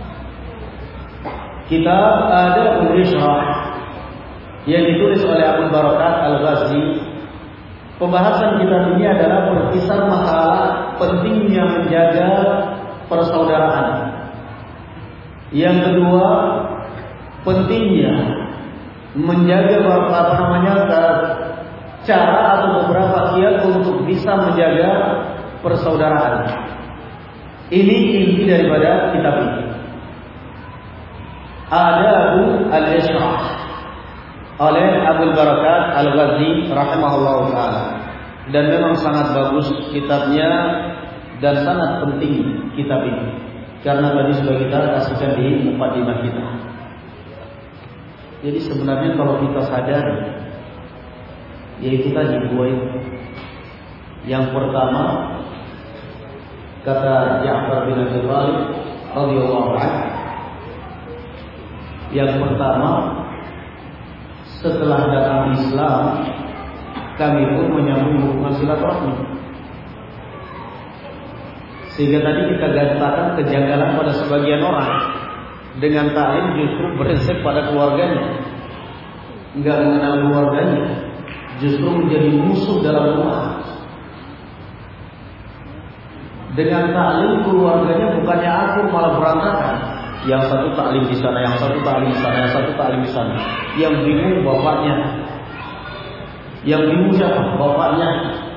Kitab Adabul Isyrah yang ditulis oleh Abu Barakat Al-Ghazali. Pembahasan kita ini adalah berkisar masalah pentingnya menjaga persaudaraan. Yang kedua, pentingnya menjaga apa namanya cara atau beberapa kiat untuk bisa menjaga persaudaraan. Ini inti daripada kitab ini. Adabul Isyrah oleh Abu Barakat Al-Ghazali rahimahullah ta'ala. Dan memang sangat bagus kitabnya dan sangat penting kitab ini, karena tadi sudah kita kasihkan di muqaddimah kita. Jadi sebenarnya kalau kita sadar yaitu tadi dua itu. Yang pertama, kata Ja'far bin Abi Thalib radhiyallahu anhu, yang pertama, setelah datang Islam, kami pun menyambung hubungan silaturahmi. Sehingga tadi kita katakan kejanggalan pada sebagian orang dengan ta'lim justru beresep pada keluarganya, enggak mengenal keluarganya, justru menjadi musuh dalam rumah. Dengan taklim keluarganya bukannya akur, malah berantakan. Yang satu taklim di sana, yang satu taklim di sana, yang satu taklim di sana. Yang bingung bapaknya. Yang bingung siapa? Bapaknya.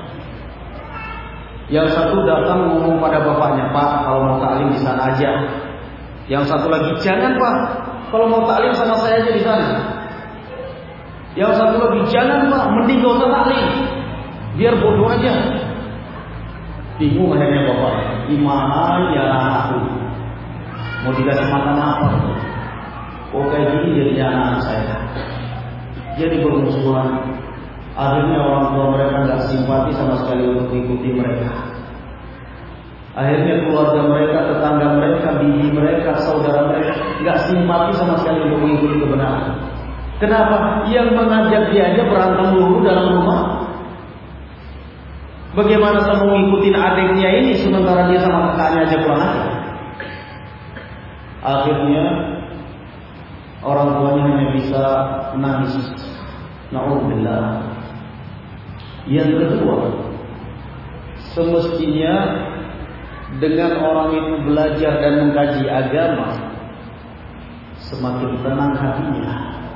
Yang satu datang ngomong pada bapaknya, "Pak, kalau mau taklim di sana aja." Yang satu lagi, "Jangan, Pak, kalau mau taklim sama saya aja di sana." Yang satu lagi, "Jangan, Pak, mending gak usah taklim, biar bodoh aja." Bingung akhirnya bapak, gimana ya aku mau dikasih makan apa? Oh kayak gini jadinya anak saya, jadi bermusuhan. Akhirnya orang tua mereka nggak simpati sama sekali untuk mengikuti mereka. Akhirnya keluarga mereka, tetangga mereka, bibi mereka, saudara mereka nggak simpati sama sekali untuk mengikuti kebenaran. Kenapa? Yang mengajak dia aja berantem dulu dalam rumah. Bagaimana saya mau ngikutin adiknya ini sementara dia sama kakaknya aja kurang aja. Akhirnya orang tuanya hanya bisa menangis. Na'udzubillah. Yang kedua, semestinya dengan orang itu belajar dan mengkaji agama, semakin tenang hatinya.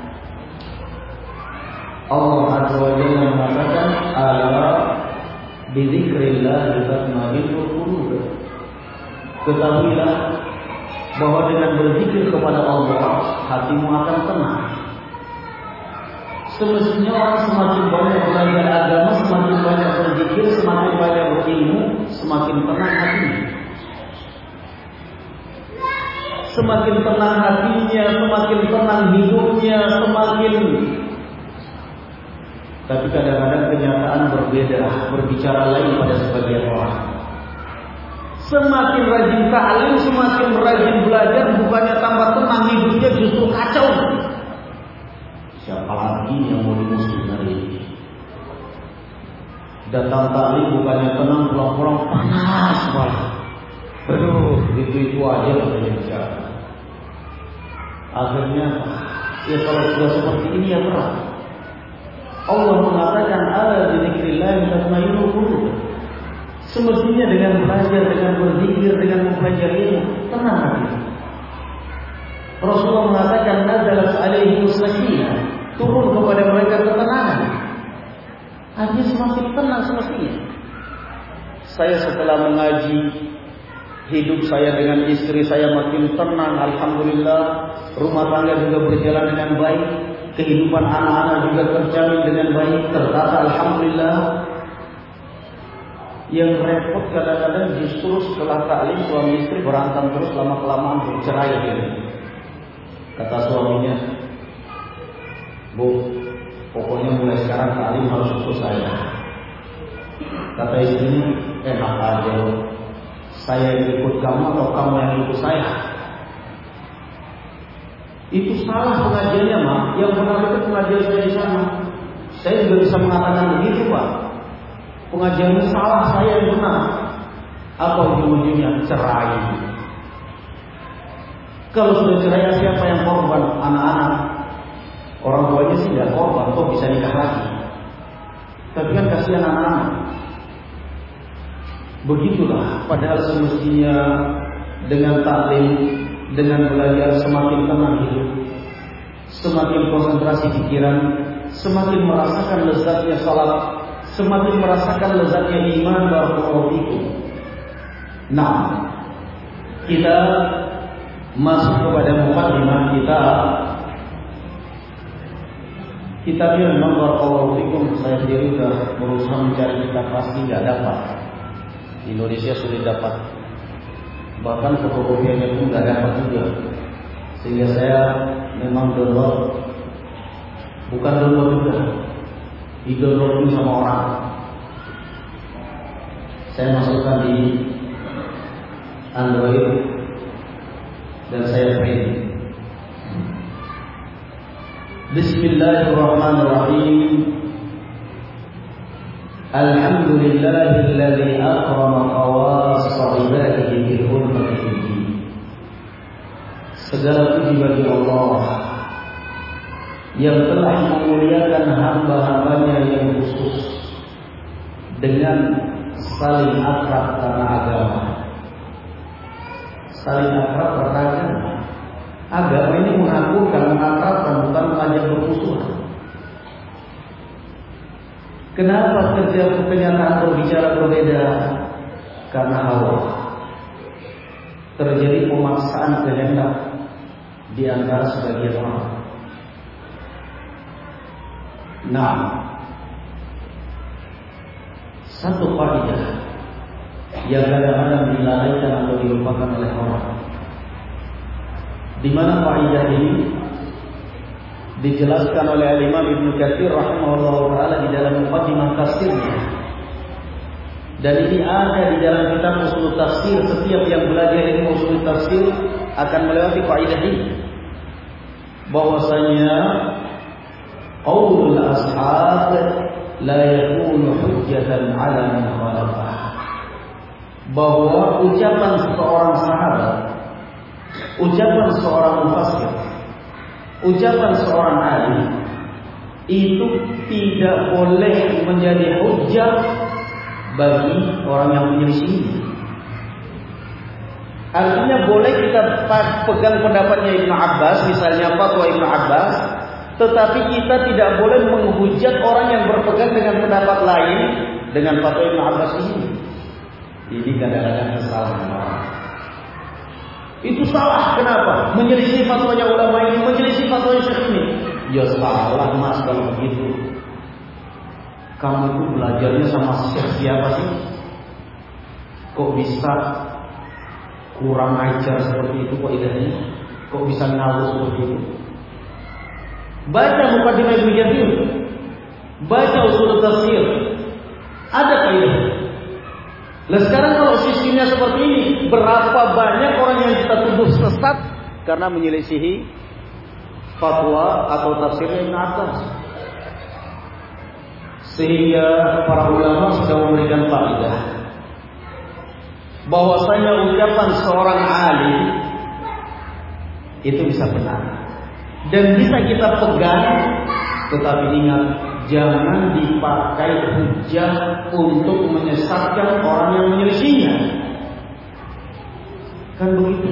Allah Azza wa Jalla mengatakan, "Ala bidzikrillah tatma'innul qulub." Ketahuilah bahwa dengan berzikir kepada Allah, hatimu akan tenang. Semestinya orang semakin banyak belajar agama, semakin banyak berzikir, semakin banyak berilmu, semakin tenang hatinya. Semakin tenang hatinya, semakin tenang hidupnya, semakin. Tapi kadang-kadang kenyataan berbeda, berbicara lain pada sebagian orang. Semakin rajin ta'lim, semakin rajin belajar, bukannya tambah tenang hidupnya, justru kacau. Siapa lagi yang mau dimusuhin hari ini? Datang ta'lim bukannya tenang, pulang-pulang panas malah. Aduh, itu-itu aja katanya bicara. Akhirnya, ya kalau sudah seperti ini ya berat. Allah mengatakan, "Ala bidzikrillah tatma'innul qulub." Semestinya dengan belajar, dengan berzikir, dengan mempelajari ilmu, tenang hati. Rasulullah mengatakan, "Nazalat 'alaihimus sakinah," turun kepada mereka ketenangan. Artinya semakin tenang semestinya. Saya setelah mengaji, hidup saya dengan istri saya makin tenang, alhamdulillah. Rumah tangga juga berjalan dengan baik. Kehidupan anak-anak juga terjamin dengan baik, tertata, alhamdulillah. Yang repot kadang-kadang justru setelah taklim suami istri berantem terus, lama-kelamaan bercerai. Kata suaminya, "Bu, pokoknya mulai sekarang taklim harus ikut saya." Kata istrinya, "Enak aja loh, saya yang ikut kamu atau kamu yang ikut saya?" Itu salah pengajiannya, Mak. Yang benar itu pengajian saya di sana. Saya juga bisa mengatakan begitu, Pak. Pengajiannya salah, saya yang benar. Apa ujung-ujungnya? Cerai. Kalau sudah cerai, siapa yang korban? Anak-anak. Orang tuanya sih tidak korban, kok bisa nikah lagi. Tapi kan kasihan anak-anak. Begitulah. Padahal semestinya dengan taklim, dengan belajar semakin tenang hidup, semakin konsentrasi pikiran, semakin merasakan lezatnya salat, semakin merasakan lezatnya iman. Barakallahu fikum. Nah, kita masuk kepada mukadimah kita. Kitabnya memang barakallahu fikum, saya sendiri sudah berusaha mencari kitab pasti nggak dapat. Di Indonesia sulit dapat. Bahkan fotokopiannya pun nggak dapat juga, sehingga saya memang download, bukan download juga, didownloadin sama orang. Saya masukkan di Android dan saya print. Bismillahirrahmanirrahim. Alhamdulillahilladzi akrama khawassa ibadihi bil hurmati fihi. Segala puji bagi Allah yang telah memuliakan hamba-hambanya yang khusus dengan saling akrab karena agama. Saling akrab karena agama. Agama ini mengakurkan, mengakrabkan, bukan mengajak bermusuhan. Kenapa kerja kenyataan berbicara berbeda? Karena hawa. Terjadi pemaksaan kehendak di antara sebagian orang. Nah, satu kaidah yang kadang-kadang dilalaikan atau dilupakan oleh orang. Di mana kaidah ini dijelaskan oleh Imam Ibnu Katsir rahimahullah taala di dalam muqaddimah tafsirnya. Dan ini ada di dalam kitab usul tafsir. Setiap yang belajar ilmu usul tafsir akan melewati kaidah ini, bahwasanya qaulul ashab la yakunu hujjatan 'ala man khalafah. Bahwa ucapan seorang sahabat, ucapan seorang mufassir, ucapan seorang alim itu tidak boleh menjadi hujjah bagi orang yang menyelisih. Artinya boleh kita pegang pendapatnya Ibnu Abbas, misalnya fatwa Ibnu Abbas, tetapi kita tidak boleh menghujat orang yang berpegang dengan pendapat lain dengan fatwa Ibnu Abbas ini. Ini kadang-kadang kesalahan orang. Itu salah, kenapa? Menyelisih fatwanya ulama ini, menyelisih fatwanya syekh ini. Ya salah mas kalau begitu. Kamu itu belajarnya sama syekh siapa sih? Kok bisa kurang ajar seperti itu kok idenya? Kok bisa ngalus seperti itu? Baca Muqaddimah Ibnu Katsir, baca usul tafsir, ada kaidah. Nah sekarang kalau sistemnya seperti ini, berapa banyak orang yang kita tuduh sesat karena menyelisihi fatwa atau tafsirnya Ibnu Abbas. Sehingga para ulama sudah memberikan faedah bahwasanya ucapan seorang alim itu bisa benar dan bisa kita pegang, tetapi ingat, jangan dipakai hujah untuk menyesatkan orang yang menyelisihinya. Kan begitu.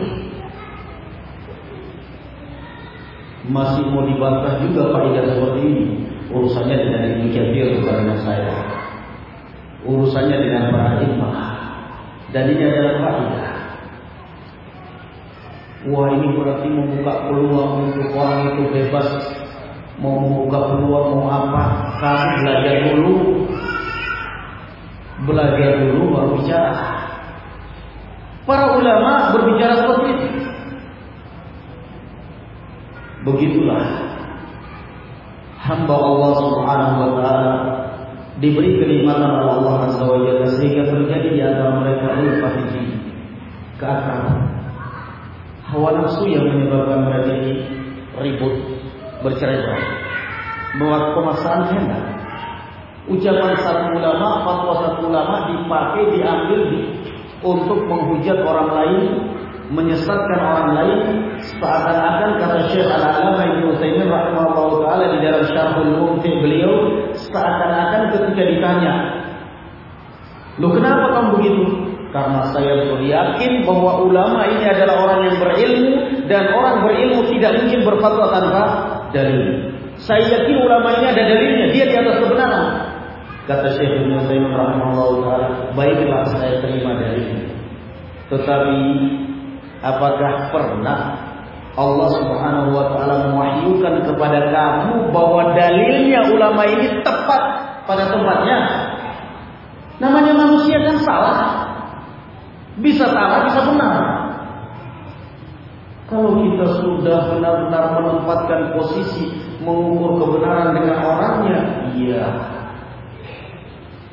Masih mau dibantah juga faedah seperti ini. Urusannya dengan Ibnu Katsir, bukan dengan saya. Urusannya dengan para imam. Dan ini adalah faedah. Wah, ini berarti membuka peluang untuk orang itu bebas mau membuka peluang mau apa. Kamu belajar dulu, belajar dulu baru bicara. Para ulama berbicara seperti itu. Begitulah hamba Allah Subhanahu wa taala diberi kenikmatan oleh Allah Azza wa Jalla sehingga terjadi di antara mereka ulfah fihi, keakraban. Hawa nafsu yang menyebabkan mereka ini ribut, bercerai-berai, membuat pemaksaan kehendak. Ucapan satu ulama, fatwa satu ulama dipakai, diambil di, untuk menghujat orang lain, menyesatkan orang lain, seakan-akan kata Syekh Al-Allamah Ibnu Utsaimin rahimahullah taala di dalam Syarhul Mumti' beliau, seakan-akan ketika ditanya, "Loh kenapa kamu begitu?" Karena saya yakin bahwa ulama ini adalah orang yang berilmu, dan orang berilmu tidak mungkin berfatwa tanpa dalil. Saya yakin ulama ini ada dalilnya, dia di atas kebenaran. Kata Syekh Ibnu Utsaimin rahimahullah taala, baiklah saya terima dalilnya. Tetapi apakah pernah Allah Subhanahu wa taala mewahyukan kepada kamu bahwa dalilnya ulama ini tepat pada tempatnya? Namanya manusia kan salah. Bisa salah, bisa benar. Kalau kita sudah benar-benar menempatkan posisi mengukur kebenaran dengan orangnya, iya,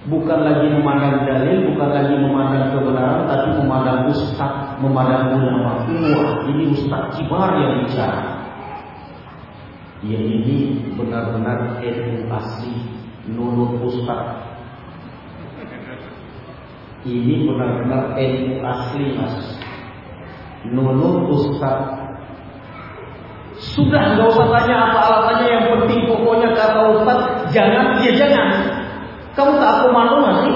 Bukan lagi memandang dalil, bukan lagi memandang kebenaran, tapi memandang ustaz, memandang ulama. Wah, ini ustaz kibar yang bicara. Ya, ini benar-benar ilmu asli, nunut ustaz. Ini benar-benar ilmu asli, mas. Nunut ustaz. Sudah, nggak usah tanya apa alasannya, yang penting pokoknya kata ustaz jangan, ya jangan. Kamu tak aku malu nggak sih?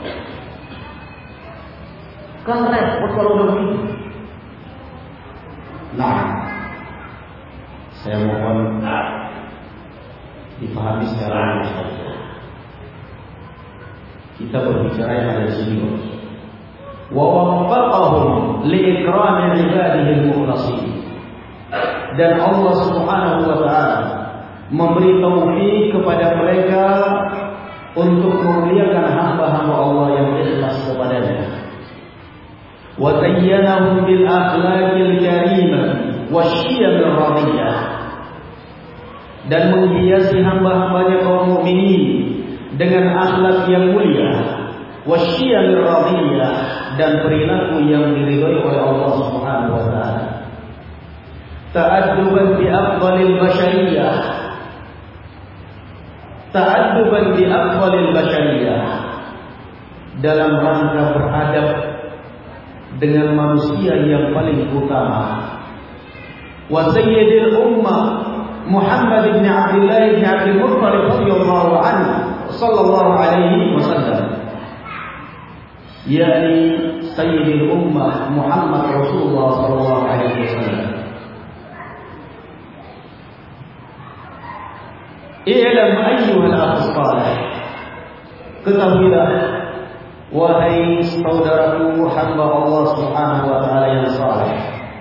Kan repot kalau udah begitu. Nah, saya mohon dipahami secara lurus saja. Kita berbicara yang ada di sini. Wa waffaqahum li ikrami ibadihi al-mukhlasin. Dan Allah Subhanahu wa taala memberi taufik kepada mereka untuk memuliakan hamba-hamba Allah yang ikhlas kepadanya. Wa tayyanahum bil akhlaqil karimah wasyiyamir radiyah. Dan menghiasi hamba-hambanya kaum mukminin dengan akhlak yang mulia, wasyiyamir radiyah, dan perilaku yang diridhai oleh Allah Subhanahu wa taala. Ta'adduban bi afdalil bashariyah. Ta'adduban bi afdalil bashariyah, dalam rangka beradab dengan manusia yang paling utama. Wa sayyidil ummah Muhammad ibn Abdullah ibn Abdul Muttalib radhiyallahu anhu sallallahu alaihi wasallam, yakni sayyidil ummah Muhammad Rasulullah sallallahu alaihi wasallam. I'lam ayyuhal akh salih, ketahuilah wahai saudaraku hamba Allah Subhanahu wa taala yang saleh,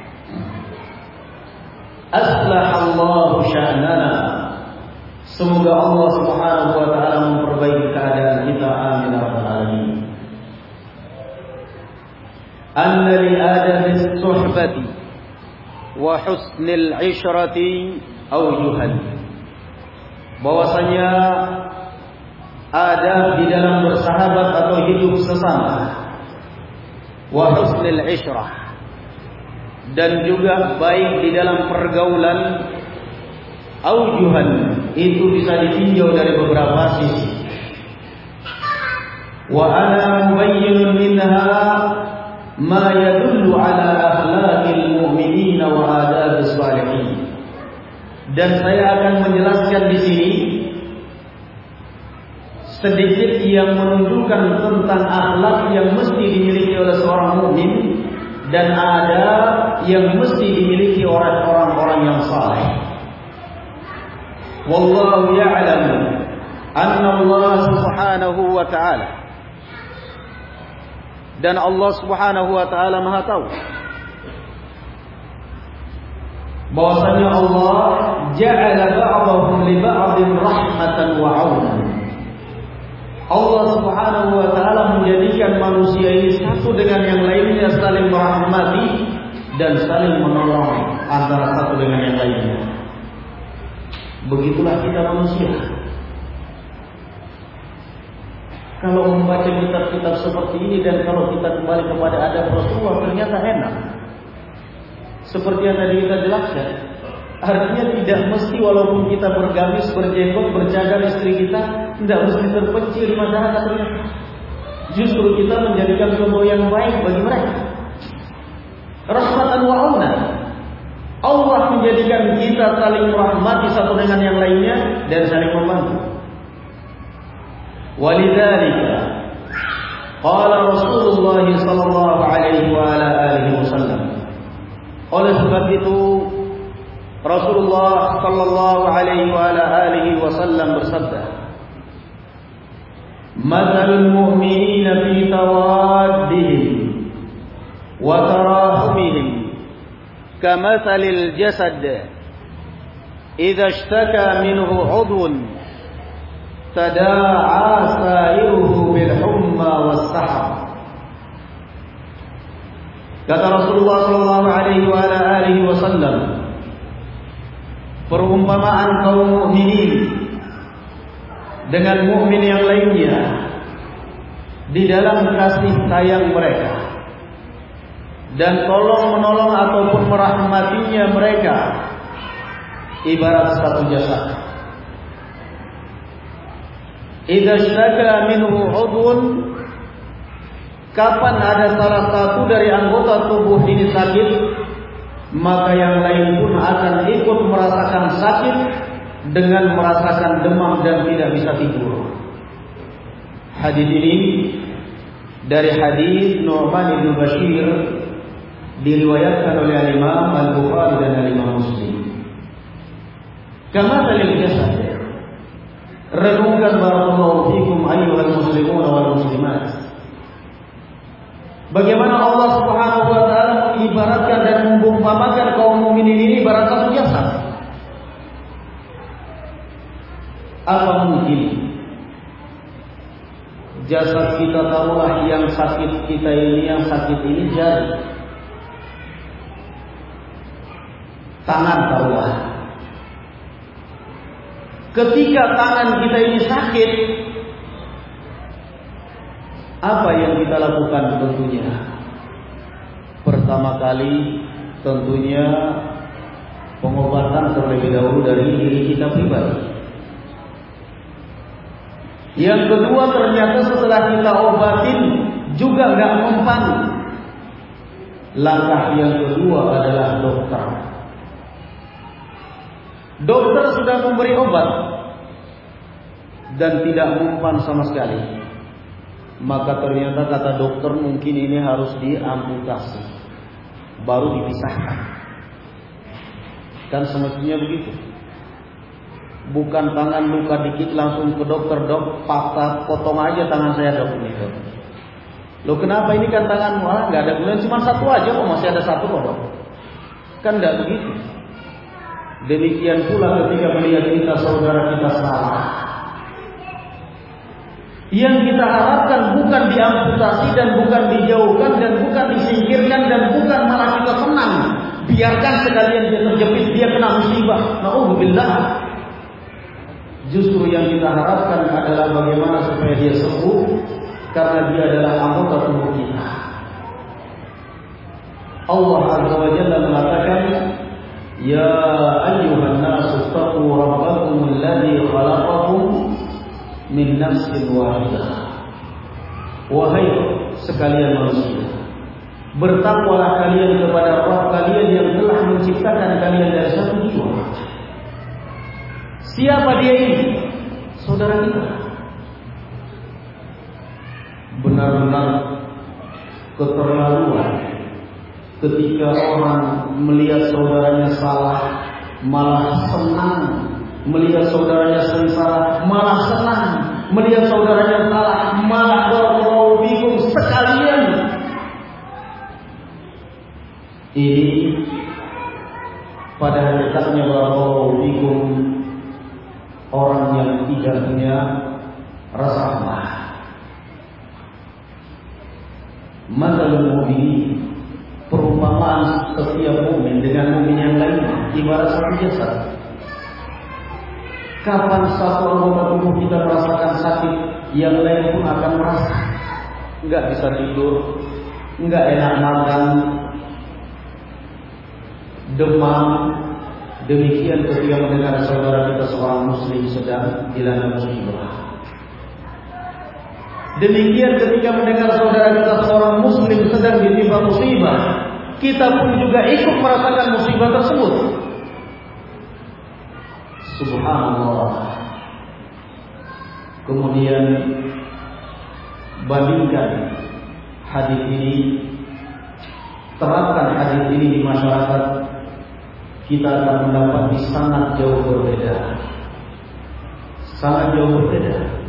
aslahallahu sya'nana, semoga Allah Subhanahu wa taala memperbaiki keadaan kita, amin ya rabbal alamin. Anna li adabis suhbati wa husnil 'ishrati awjuhan, bahwasanya adab di dalam bersahabat atau hidup sesama, wa husnil 'ishrah, dan juga baik di dalam pergaulan, aujuhan, itu bisa ditinjau dari beberapa sisi. Wa ana mubayyinun minha ma yadullu ala akhlaqil mu'minin wa adabis salihin, dan saya akan menjelaskan di sini sedikit yang menunjukkan tentang akhlak yang mesti dimiliki oleh seorang mukmin dan adab yang mesti dimiliki oleh orang-orang yang saleh. Wallahu ya'lam anna Allah Subhanahu wa ta'ala, dan Allah Subhanahu wa ta'ala Maha tahu bahwasanya Allah ja'ala ba'dahum li ba'din rahmatan wa 'aunan. Allah Subhanahu wa taala menjadikan manusia ini satu dengan yang lainnya saling merahmati dan saling menolong antara satu dengan yang lainnya. Begitulah kita manusia. Kalau membaca kitab-kitab seperti ini dan kalau kita kembali kepada adab Rasulullah, ternyata enak. Seperti yang tadi kita jelaskan, artinya tidak mesti walaupun kita bergamis, berjenggot, bercadar istri kita, tidak mesti terpencil di masyarakat ternyata. Justru kita menjadikan contoh yang baik bagi mereka. Rahmatan wa auna. Allah menjadikan kita saling merahmati satu dengan yang lainnya dan saling membantu. Walidzalika qala Rasulullah sallallahu alaihi wa ala alihi wasallam. Oleh sebab itu Rasulullah sallallahu alaihi wa ala alihi wasallam bersabda, "Matsalul mu'minina fi tawaddihim wa tarahumihim kamatsalil jasad idza ishtaka minhu 'udwun tada'a sa'iruhu bil humma was sahar." Kata Rasulullah sallallahu alaihi wa ala alihi wasallam, perumpamaan kaum mukminin dengan mukmin yang lainnya di dalam kasih sayang mereka dan tolong menolong ataupun merahmatinya mereka ibarat satu jasad. Idza ishtaka minhu 'udhun, kapan ada salah satu dari anggota tubuh ini sakit, maka yang lain pun akan ikut merasakan sakit dengan merasakan demam dan tidak bisa tidur. Hadis ini dari hadis Nu'man bin Bashir diriwayatkan oleh Imam Al-Bukhari dan Imam Muslim. Kama dalil jasad. Renungkan barakallahu fikum ayyuhal muslimun wal muslimat. Bagaimana Allah Subhanahu wa taala mengibaratkan dan mengumpamakan kaum mukminin ini ibarat satu jasad. Apa mungkin jasad kita taruhlah yang sakit kita ini, yang sakit ini jari, tangan taruhlah. Ketika tangan kita ini sakit, apa yang kita lakukan tentunya? Pertama kali tentunya pengobatan terlebih dahulu dari diri kita pribadi. Yang kedua, ternyata setelah kita obatin juga nggak mempan. Langkah yang kedua adalah dokter. Dokter sudah memberi obat dan tidak mempan sama sekali. Maka ternyata kata dokter mungkin ini harus diamputasi, baru dipisahkan. Dan semestinya begitu. Bukan tangan luka dikit langsung ke dokter, dok, patah, potong aja tangan saya dok ini dok. Loh kenapa ini kan tanganmu? Ah, nggak ada gunanya, cuma satu aja kok, masih ada satu kok dok. Kan nggak begitu. Demikian pula ketika melihat kita saudara kita salah, yang kita harapkan bukan diamputasi dan bukan dijauhkan dan bukan disingkirkan dan bukan malah kita tenang, biarkan sekalian dia terjepit, dia kena musibah. Na'udzubillah. Justru yang kita harapkan adalah bagaimana supaya dia sembuh, karena dia adalah anggota tubuh kita. Allah Azza wa Jalla mengatakan, Ya ayyuhan nasu taqu rabbakum alladhi khalaqakum min nafsin wahidah. Wahai sekalian manusia, bertakwalah kalian kepada Rabb kalian yang telah menciptakan kalian dari satu jiwa. Siapa dia ini? Saudara kita. Benar-benar keterlaluan ketika orang melihat saudaranya salah malah senang, melihat saudaranya sengsara malah senang, melihat saudaranya salah malah barakallahu fikum sekalian. Ini pada hakikatnya barakallahu fikum orang yang tidak punya rasa rahmah. Masalul mu'minin, perumpamaan setiap mukmin dengan mukmin yang lainnya ibarat satu jasad. Kapan satu anggota tubuh kita merasakan sakit, yang lain pun akan merasa. Enggak bisa tidur, enggak enak makan, demam. Demikian ketika mendengar saudara kita seorang muslim sedang dilanda musibah. Demikian ketika mendengar saudara kita seorang muslim sedang ditimpa musibah, kita pun juga ikut merasakan musibah tersebut. Subhanallah. Kemudian bandingkan hadis ini, terapkan hadis ini di masyarakat, kita akan mendapati sangat jauh berbeda. Sangat jauh berbeda.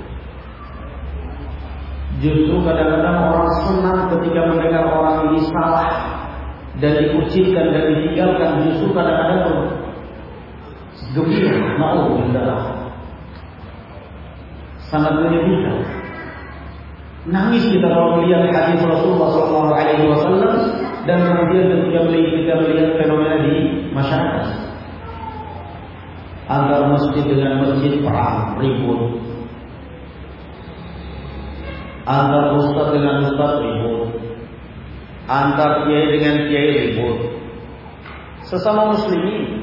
Justru kadang-kadang orang senang ketika mendengar orang ini salah dan dikucilkan dan ditinggalkan. Justru kadang-kadang gembira, na'udzubillah, sangat menyedihkan. Nangis kita kalau melihat hadis Rasulullah shallallahu alaihi wasallam dan kemudian ketika kita melihat fenomena di masyarakat antara masjid dengan masjid perang ribut, Antar ustaz dengan ustaz ribut, antar kiai dengan kiai ribut. Sesama muslimin,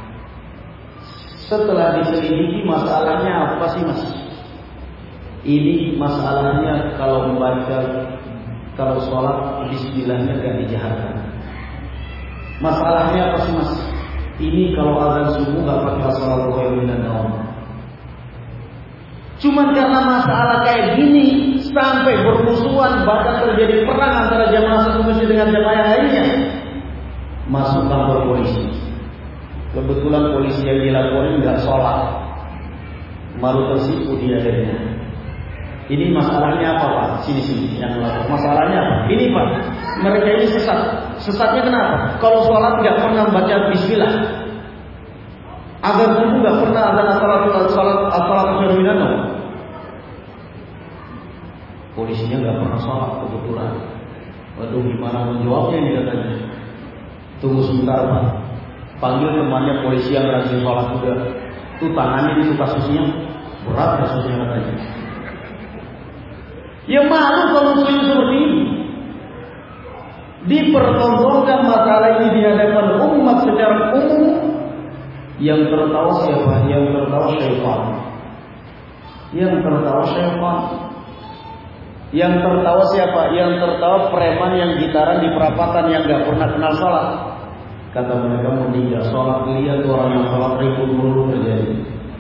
setelah diselidiki masalahnya apa sih mas? Ini masalahnya kalau membaca, kalau sholat bismillahnya gak dijaharkan. Masalahnya apa sih mas? Ini kalau azan subuh gak pakai as-salatu khairun minan naum. Cuman karena masalah kayak gini sampai bermusuhan, bahkan terjadi perang antara jamaah satu masjid dengan jamaah yang lainnya. Masuk kantor polisi. Kebetulan polisi yang dilaporin nggak sholat, malu tersipu dia akhirnya. Ini masalahnya apa pak? Sini sini yang melapor. Masalahnya apa? Ini pak, mereka ini sesat. Sesatnya kenapa? Kalau sholat nggak pernah baca bismillah. Agar subuh nggak pernah ada as-salatu khairun minan naum. Polisinya nggak pernah sholat kebetulan. Waduh, gimana menjawabnya ini katanya? Tunggu sebentar pak. Panggil temannya polisi yang rajin sholat juga. Itu tangannya itu kasusnya berat kasusnya katanya. Ya malu kalau muslim seperti ini. Dipertontonkan masalah ini di hadapan umat secara umum. Yang tertawa siapa? Yang tertawa syaitan. Yang tertawa syaitan. Yang tertawa siapa? Yang tertawa preman yang gitaran di perapatan yang gak pernah kenal sholat. Kata mereka meninggal sholat, lihat orang yang sholat ribut mulu terjadi.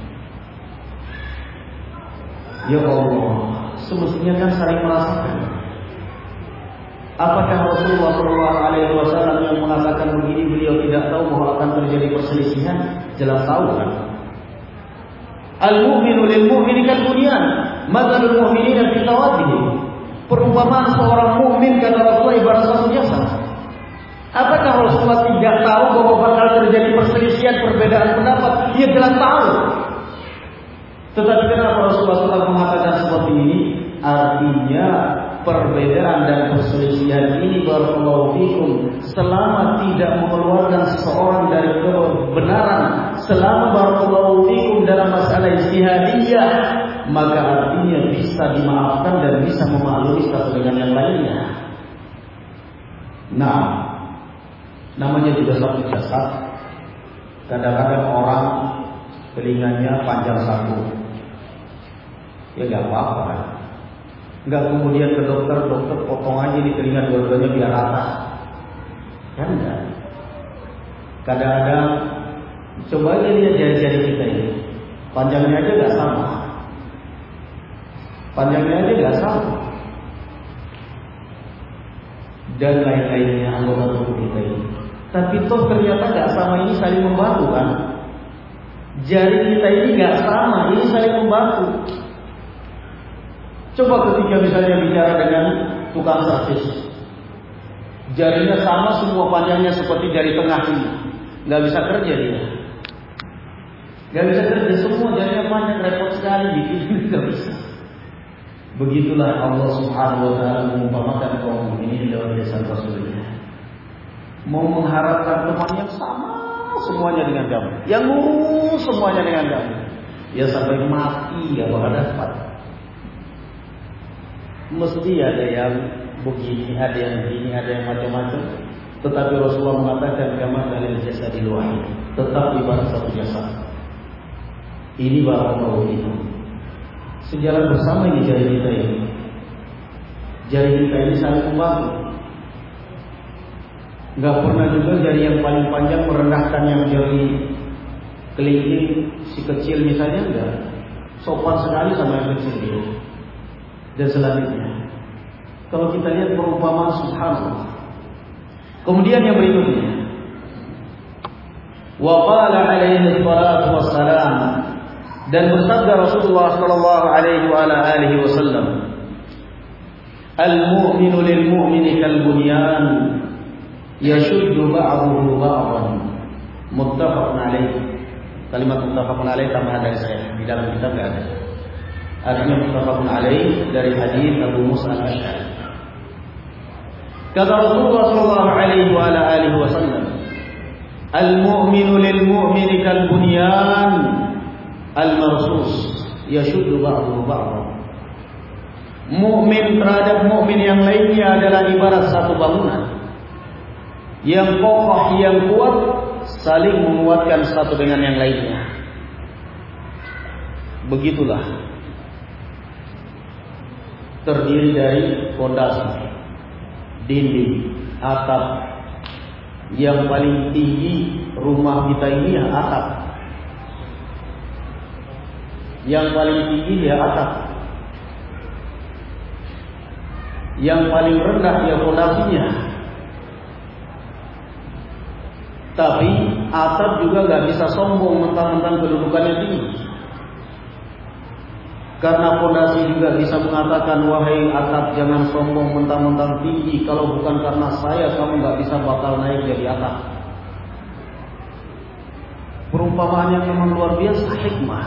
Ya Allah, semestinya kan saling merasakan. Apakah Rasulullah shallallahu alaihi wasallam yang mengatakan begini beliau tidak tahu bahwa akan terjadi perselisihan? Jelas tahu kan? Al-mu'minu lil-mu'mini kal bunyan, mathalul mu'minina fi tawaddihim. Perumpamaan seorang mukmin kata Rasulullah ibarat satu jasad. Apakah Rasulullah tidak tahu bahwa bakal terjadi perselisihan, perbedaan pendapat? Ia jelas tahu. Tetapi kenapa Rasulullah mengatakan seperti ini? Artinya perbedaan dan perselisihan ini barakallahu fikum selama tidak mengeluarkan seseorang dari kebenaran, selama barakallahu fikum dalam masalah ijtihadiyah, maka artinya bisa dimaafkan dan bisa memaklumi satu dengan yang lainnya. Nah, namanya juga satu jasad. Kadang-kadang orang telinganya panjang satu, ya gak apa-apa kan? Gak kemudian ke dokter, dokter potong aja di telinga dua-duanya biar rata, kan enggak? Kadang-kadang coba aja lihat jari-jari kita ini, panjangnya aja gak sama, panjangnya aja gak sama, dan lain-lainnya anggota tubuh kita ini. Tapi toh ternyata gak sama ini saling membantu kan? Jari kita ini gak sama, ini saling membantu. Coba ketika misalnya bicara dengan tukang servis, jarinya sama semua panjangnya seperti jari tengah ini, gak bisa kerja dia, gak bisa kerja, semua jarinya panjang, repot sekali bikin, gak bisa. Begitulah Allah Subhanahu Wa Taala mengumpamakan kaum ini dalam lisan Rasulnya. Mau mengharapkan teman yang sama semuanya dengan kamu, yang lurus semuanya dengan kamu, ya sampai mati ya bakal dapat. Mesti ada yang begini, ada yang begini, ada yang macam-macam. Tetapi Rasulullah mengatakan kama dalil jasadil wahid, tetap ibarat satu jasad. Ini barakallahu fikum. Sejalan bersama ini jari kita ini. Jari kita ini saling membantu. Gak pernah juga jari yang paling panjang merendahkan yang jari kelingking si kecil misalnya, enggak. Sopan sekali sama yang kecil dia. Dan selanjutnya, kalau kita lihat perumpamaan subhanallah. Kemudian yang berikutnya, wa qala alaihi salatu wassalam, dan bersabda Rasulullah sallallahu alaihi wa ala alihi wasallam, al-mu'minu lil-mu'mini kal-bunyan yashuddu ba'dahu ba'dan, muttafaqun alaihi. Kalimat muttafaqun alaihi tambahan dari saya, di dalam kitab enggak ada. Artinya muttafaqun alaih dari hadis Abu Musa al-Asy'ari. Kata Rasulullah sallallahu alaihi wa ala alihi wasallam, al-mu'minu lil-mu'mini kal-bunyan al-marsus yashuddu ba'dahu ba'dan. Mukmin terhadap mukmin yang lainnya adalah ibarat satu bangunan yang kokoh, yang kuat, saling menguatkan satu dengan yang lainnya. Begitulah terdiri dari fondasi, dinding, atap. Yang paling tinggi rumah kita ini ya atap. Yang paling tinggi ya atap. Yang paling rendah ya fondasinya. Tapi atap juga gak bisa sombong mentang-mentang kedudukannya tinggi. Karena fondasi juga bisa mengatakan, wahai atap jangan sombong mentang-mentang tinggi. Kalau bukan karena saya kamu gak bisa bakal naik jadi atap. Perumpamaan yang memang luar biasa hikmah.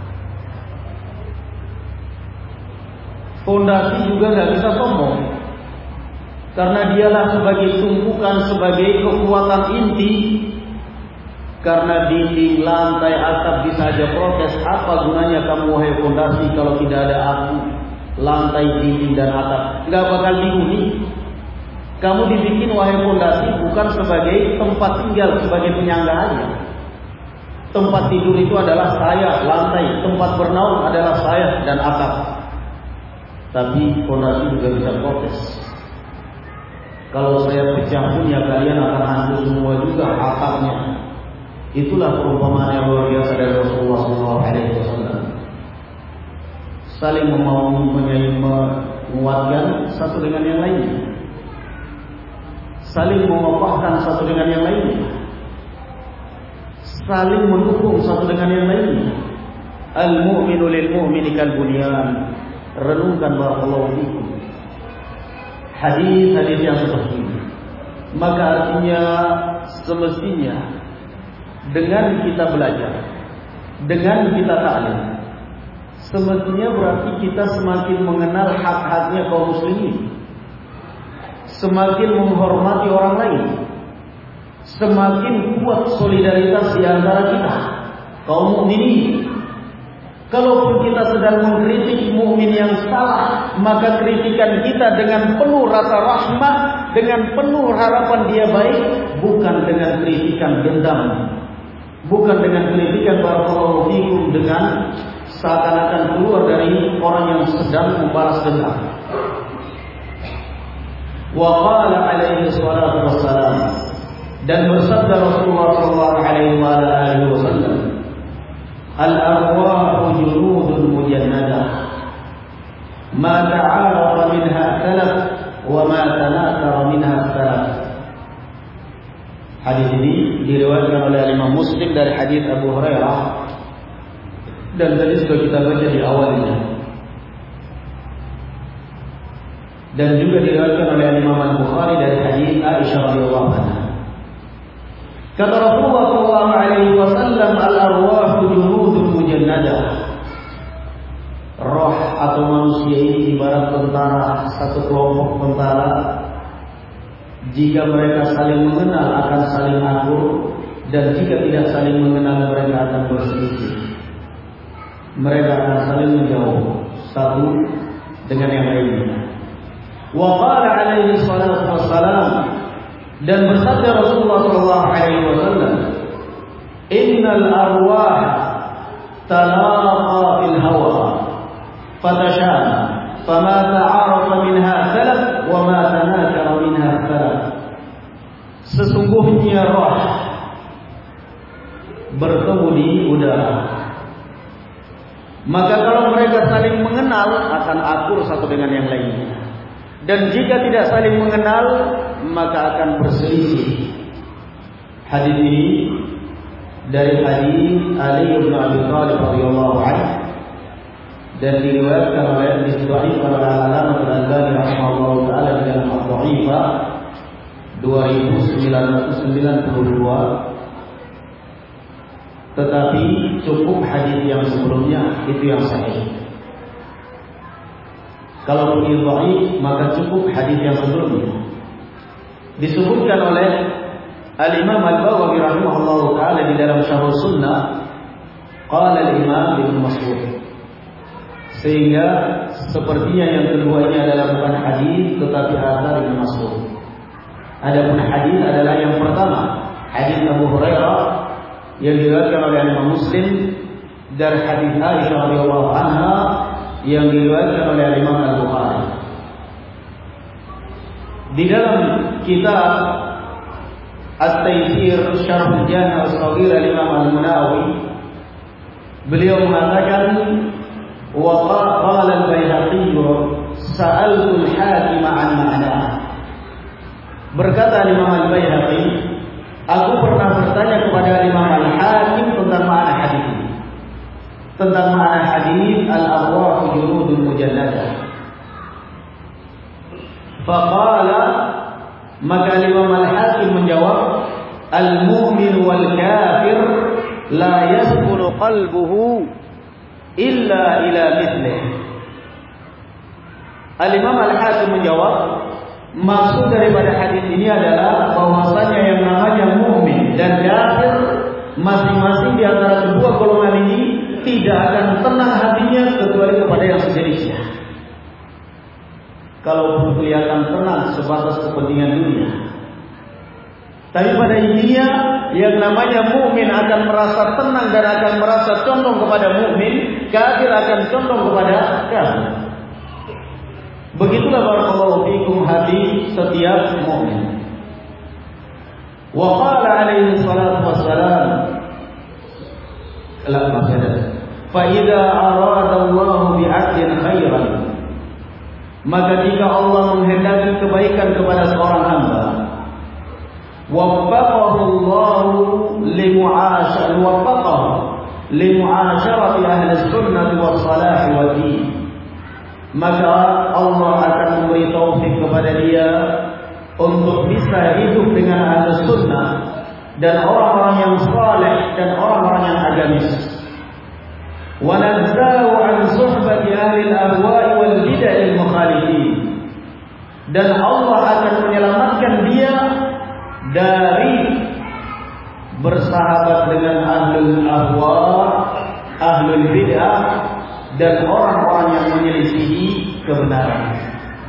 Fondasi juga gak bisa sombong. Karena dialah sebagai tumpukan, sebagai kekuatan inti. Karena dinding, lantai, atap bisa aja protes. Apa gunanya kamu wahai fondasi kalau tidak ada aku, lantai, dinding dan atap? Gak bakal dihuni. Kamu dibikin wahai fondasi bukan sebagai tempat tinggal, sebagai penyangga aja. Tempat tidur itu adalah saya, lantai. Tempat bernaung adalah saya dan atap. Tapi fondasi juga bisa protes. Kalau saya pecah pun ya kalian akan hancur semua juga atapnya. Itulah perumpamaan yang luar biasa dari Rasulullah shallallahu alaihi wasallam. Saling menguatkan satu dengan yang lainnya, saling mengokohkan satu dengan yang lainnya, saling mendukung satu dengan yang lainnya. Al-mu'minu lil-mu'mini kal-bunyan. Renungkan barakallahu fikum hadis-hadis yang seperti ini. Maka artinya semestinya dengan kita belajar, dengan kita ta'lim, semestinya berarti kita semakin mengenal hak-haknya kaum muslimin, semakin menghormati orang lain, semakin kuat solidaritas di antara kita kaum mukminin. Kalaupun kita sedang mengkritik mukmin yang salah, maka kritikan kita dengan penuh rasa rahmah, dengan penuh harapan dia baik, bukan dengan kritikan dendam. Bukan dengan kritikan barakallahu fikum dengan seakan-akan keluar dari orang yang sedang membalas dendam. Wa qala alaihi salatu wassalam, dan bersabda Rasulullah sallallahu alaihi wasallam, al-arwahu junudun mujannadah, ma ta'arafa minha salaf wa ma tanakara minha salaf. Hadis ini diriwayatkan oleh Imam Muslim dari hadis Abu Hurairah, dan tadi sudah kita baca di awalnya, dan juga diriwayatkan oleh Imam Al-Bukhari dari hadis Aisyah radhiyallahu anha. Kata Rasulullah sallallahu alaihi wasallam, al-arwahu junudun mujannadah. Roh atau manusia ini ibarat tentara, satu kelompok tentara. Jika mereka saling mengenal akan saling akur, dan jika tidak saling mengenal mereka akan berselisih. Mereka akan saling menjauh satu dengan yang lainnya. Wa qala alaihi salatu wassalam, dan bersabda Rasulullah sallallahu alaihi wasallam, innal arwah talaqa fil hawa fatashana fama ta'arafa minha salaf wa ma tanakara minha salaf. Sesungguhnya roh bertemu di udara, maka kalau mereka saling mengenal akan akur satu dengan yang lainnya, dan jika tidak saling mengenal maka akan berselisih. Hadis ini dari hadis Ali bin Abi Thalib radhiyallahu anhu, dan diriwayatkan oleh Nisbah oleh Al-Allamah Al-Albani rahimahullah taala di dalam Al-Dha'ifah dua ribu sembilan ratus sembilan puluh dua. Tetapi cukup hadis yang sebelumnya itu yang sahih. Kalau ini dhaif maka cukup hadis yang sebelumnya. Disebutkan oleh Al-Imam Al-Baghawi rahimahullah taala di dalam Syarh Sunnah, qala Al-Imam Ibnu Mas'ud, Sehingga sepertinya yang kedua ini adalah bukan hadis tetapi athar Ibnu Mas'ud. Adapun hadis adalah yang pertama, hadis Abu Hurairah yang diriwayatkan oleh Imam Muslim dari hadis Aisyah radhiyallahu anha yang diriwayatkan oleh Imam Al-Bukhari. Di dalam kitab At-Taysir Syarh Jami' As-Shaghir Imam Al-Munawi, beliau mengatakan wa qala al-Baihaqi sa'altu al-hakim 'an ma'nah. Berkata Imam Al-Baihaqi, aku pernah bertanya kepada Imam Al-Hakim tentang makna hadis ini. Tentang makna hadis al-arwah junudun mujannadah. Faqala, maka Imam Al-Hakim menjawab, al-mu'min wal kafir la yasbulu qalbuhu illa ila mithlih. Al-Imam Al-Hakim menjawab, maksud daripada hadis ini adalah bahwasanya yang namanya mukmin dan kafir masing-masing di antara kedua golongan ini tidak akan tenang hatinya kecuali kepada yang sejenisnya. Kalaupun kelihatan tenang sebatas kepentingan dunia, tapi pada intinya yang namanya mukmin akan merasa tenang dan akan merasa condong kepada mukmin, kafir akan condong kepada kafir. Begitulah barakallahu fikum hati setiap mukmin. Wa qala alaihi salatu wassalam, la masalah, fa idza arada Allah bi 'abdin khairan, maka jika Allah menghendaki kebaikan kepada seorang hamba, waffaqahu Allah limu'asyarati waffaqahu limu'asyarati ahli sunnah was salah wa din, maka Allah akan memberi taufik kepada dia untuk bisa hidup dengan ahli sunnah dan orang-orang yang saleh dan orang-orang yang agamis. Wa nazzahu an suhbati ahli al-ahwa'i wal bid'ah al-mukhalifin, dan Allah akan menyelamatkan dia dari bersahabat dengan ahlul ahwa, ahlul bid'ah, dan orang-orang yang menyelisihi kebenaran.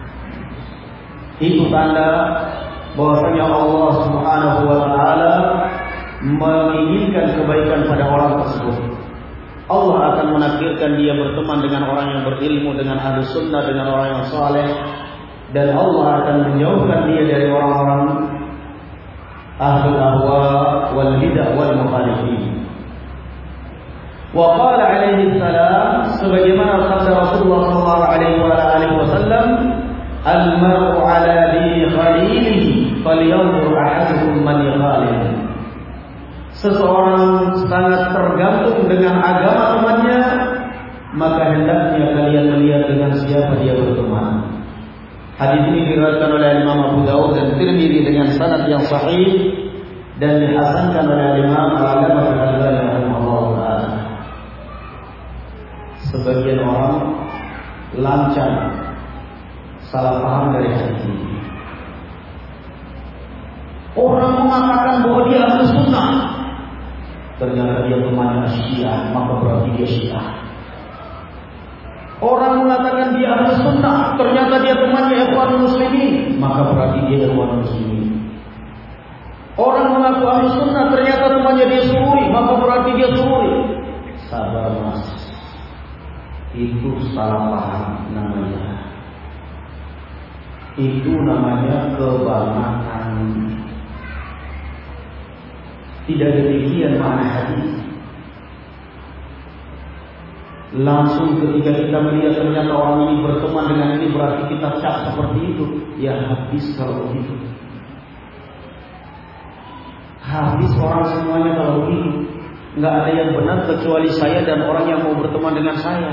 Itu tanda bahwasanya Allah Subhanahu wa taala menginginkan kebaikan pada orang tersebut. Allah akan menakdirkan dia berteman dengan orang yang berilmu, dengan ahli sunnah, dengan orang yang saleh, dan Allah akan menjauhkan dia dari orang-orang ahlul ahwa wal bid'ah wal mukhalifin. Wa qala alaihi salam, sebagaimana sabda Rasulullah sallallahu alaihi wasallam, al-mar'u ala dini khalilihi falyanzur ahadukum man yukhalil. Seseorang sangat tergantung dengan agama temannya, maka hendaknya kalian melihat dengan siapa dia berteman. Hadis ini diriwayatkan oleh Imam Abu Dawud dan Tirmidzi dengan sanad yang sahih dan dihasankan oleh Imam Al-Allamah Al-Albani rahimahullah taala. Sebagian orang lancang salah paham dari hadis ini. Orang mengatakan bahwa dia ahli sunnah, ternyata dia temannya Syiah, maka berarti dia Syiah. Orang mengatakan dia ahli sunnah, ternyata dia temannya Ikhwanul Muslimin, maka berarti dia Ikhwanul Muslimin. Orang mengaku ahli sunnah, ternyata temannya dia Sururi, maka berarti dia Sururi. Sabar mas, itu salah paham namanya. Itu namanya kebanyakan. Tidak demikian makna hadis. Langsung ketika kita melihat ternyata orang ini berteman dengan ini, berarti kita cap seperti itu. Ya habis kalau begitu. Habis orang semuanya kalau begitu. Nggak ada yang benar kecuali saya dan orang yang mau berteman dengan saya.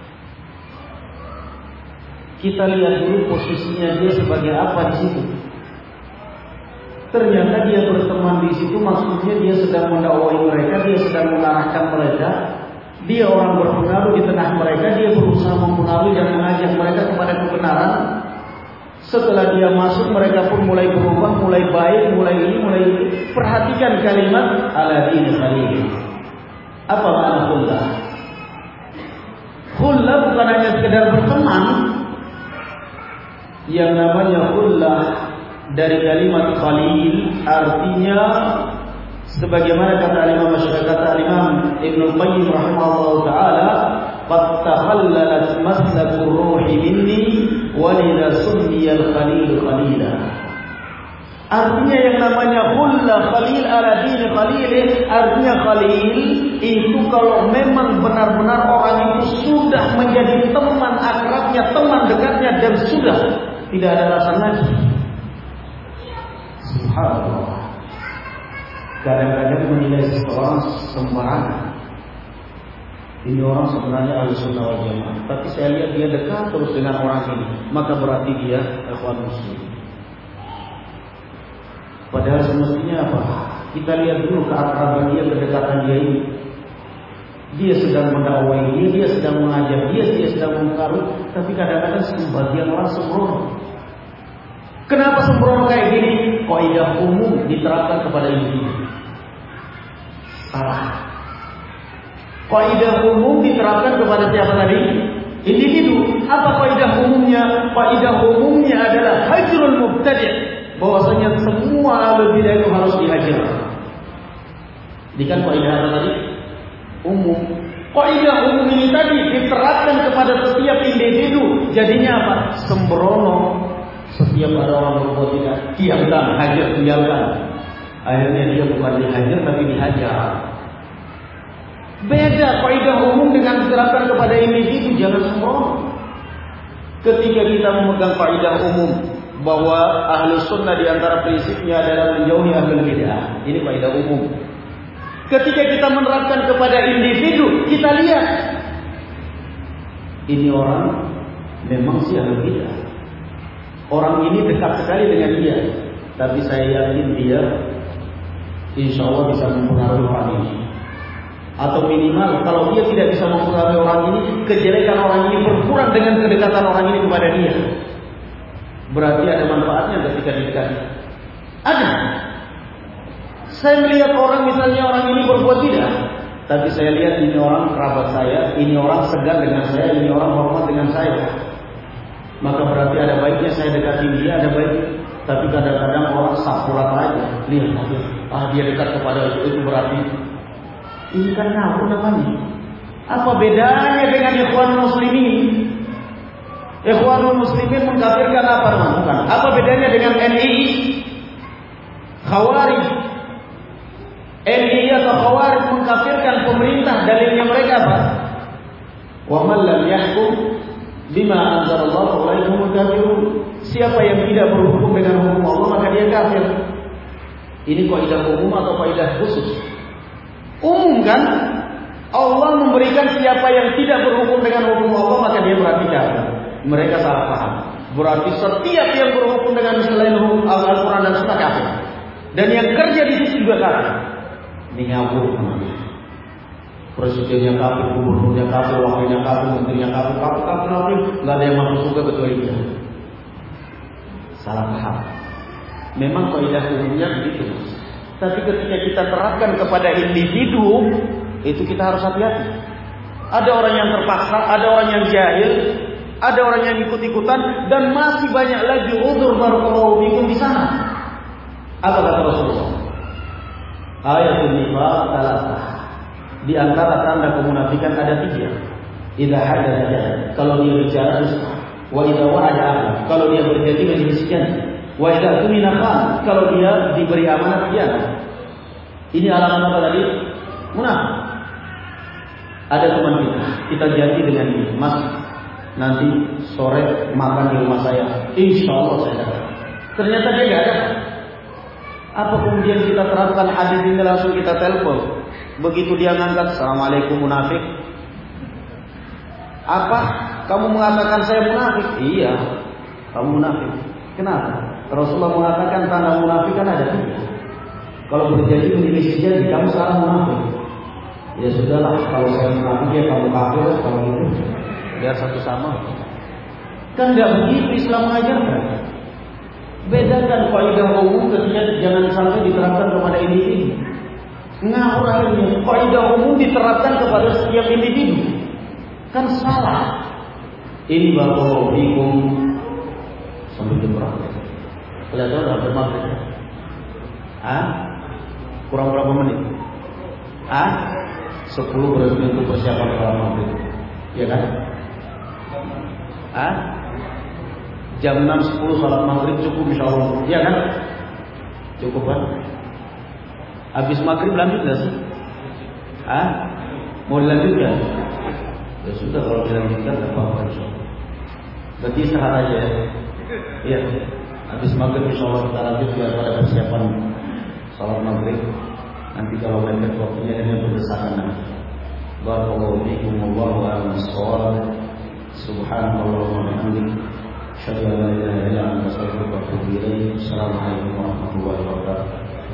Kita lihat dulu posisinya dia sebagai apa di situ. Ternyata dia berteman di situ, maksudnya dia sedang mendakwai mereka, dia sedang mengarahkan mereka, dia orang berpengaruh di tengah mereka, dia berusaha mempengaruhi dan mengajak mereka kepada kebenaran. Setelah dia masuk, mereka pun mulai berubah, mulai baik, mulai ini, mulai ini. Perhatikan kalimat ala dini khalil. Apa makna khullah? Khullah bukan hanya sekedar berteman. Yang namanya khullah dari kalimat khalil artinya sebagaimana kata Imam Syafi'i, kata Imam Ibnu Qayyim rahimahullah taala, qad takhallalat maslakur ruhi minni wa lidha summiyal khalil khalila. Artinya yang namanya khullah khalil ala dini khalil, artinya khalil itu kalau memang benar-benar orang itu sudah menjadi teman akrabnya, teman dekatnya, dan sudah tidak ada alasan lagi. Subhanallah. Kadang-kadang menilai seseorang sembarangan. Ini orang sebenarnya Ahlussunnah wal Jamaah, tapi saya lihat dia dekat terus dengan orang ini, maka berarti dia ikhwan muslimin. Padahal semestinya apa? Kita lihat dulu keakraban dia, kedekatan dia ini. Dia sedang mendakwai dia, dia sedang mengajar dia, dia sedang mengkaruh, tapi kadang-kadang sebagian orang sembrono. Kenapa sembrono kayak gini? Kaidah umum diterapkan kepada individu. Salah. Kaidah umum diterapkan kepada siapa tadi? Individu. Apa kaidah umumnya? Kaidah umumnya adalah hajrul mubtadi'. Bahwasanya semua ahlul bidah itu harus dihajar. Ini kan kaidah apa tadi? Umum. Kaidah umum ini tadi diterapkan kepada setiap individu. Jadinya apa? Sembrono. Setiap ada orang berbuat tidak, diamkan, hajar, tinggalkan. Akhirnya dia bukan dihajar tapi dihajar. Beda kaidah umum dengan diterapkan kepada individu. Jangan sembrono. Ketika kita memegang kaidah umum bahwa Ahlus Sunnah di antara prinsipnya adalah menjauhi ahlul bidah, ini kaidah umum. Ketika kita menerapkan kepada individu, kita lihat ini orang memang si ahlul bidah. Orang ini dekat sekali dengan dia, tapi saya yakin dia insya Allah bisa mempengaruhi orang ini. Atau minimal kalau dia tidak bisa mempengaruhi orang ini, kejelekan orang ini berkurang dengan kedekatan orang ini kepada dia. Berarti ada manfaatnya ketika didekati. Ada. Saya melihat orang, misalnya orang ini berbuat tidak, tapi saya lihat ini orang kerabat saya, ini orang segan dengan saya, ini orang hormat dengan saya. Maka berarti ada baiknya saya dekati dia, ada baik. Tapi kadang-kadang orang sakurat aja. Lihat, ah dia dekat kepada itu, itu berarti ini kan ngawur namanya. Apa bedanya dengan ikhwanul muslimin? Ikhwanul muslimin mengkafirkan apa bukan? Apa bedanya dengan N I I? Khawarij. N I I atau Khawarij mengkafirkan pemerintah, dalilnya mereka apa? Wa man lam yahkum bima anzalallahu ulaika humul kafirun. Siapa yang tidak berhukum dengan hukum Allah maka dia kafir. Ini kaidah umum atau kaidah khusus? Umum kan? Allah memberikan siapa yang tidak berhukum dengan hukum Allah maka dia berarti kafir. Mereka salah paham. Berarti setiap yang berhukum dengan selain hukum Al-Quran dan Sunnah kafir. Dan yang kerja di situ juga kafir. Ini ngawur namanya. Presidennya kafir, gubernurnya kafir, wakilnya kafir, menterinya kafir, kafir, kafir, kafir. Nggak ada yang masuk surga kecuali dia. Salah paham. Memang kaidah umumnya begitu. Tapi ketika kita terapkan kepada individu, itu kita harus hati-hati. Ada orang yang terpaksa, ada orang yang jahil, ada orang yang ikut-ikutan, dan masih banyak lagi udzur barakallahu fikum di sana. Apa kata Rasulullah? Ayatul nifaq salasah. Di antara tanda kemunafikan ada tiga. Idza hadatsa jahal. Kalau dia bicara dusta. Wa idza wa'ada akhlaf. Kalau dia berjanji mendustakan. Wa idza tumina khan. Kalau dia diberi amanat khianat. Ini alamat apa tadi? Munafik. Ada teman kita, kita janji dengan dia, Mas, nanti sore makan di rumah saya. Insya Allah saya datang. Ternyata dia nggak ada. Apa kemudian kita terapkan hadis ini langsung kita telepon? Begitu dia ngangkat, Assalamualaikum munafik. Apa? Kamu mengatakan saya munafik? Iya, kamu munafik. Kenapa? Rasulullah mengatakan tanda munafik kan ada tiga. Kalau berjanji menyelisih janji, kamu sekarang munafik. Ya sudahlah, kalau saya munafik ya kamu kafir, kalau gitu biar satu sama. Kan nggak begitu Islam mengajarkan. Bedakan kaidah umum ketika jangan sampai diterapkan kepada individu. Ngawur akhirnya. Kaidah umum diterapkan kepada setiap individu. Kan salah. Ini baru bingung sampai jam berapa? Kelihatan udah hampir maghrib. Ah? Kurang berapa menit? Ah? Sepuluh berarti untuk persiapan sholat maghrib. Iya kan? Ah? Jam enam sepuluh sholat maghrib cukup insyaallah. Iya kan? Cukup kan? Habis maghrib lanjut nggak sih? Ah? Mau dilanjutkan? Ya sudah, kalau dilanjutkan nggak apa-apa insyaallah. Berarti istirahat aja ya. Iya. Habis maghrib insyaallah kita lanjut biar pada persiapan sholat maghrib. Nanti kalau mepet waktunya ini berdesakan nanti. Barakallahu fiikum wallahu a'lam bissawab. Subhanallah wa bihamdihi asyhadu an la ilaha illa anta astaghfiruka wa atubu ilaik. Assalamualaikum warahmatullahi wabarakatuh.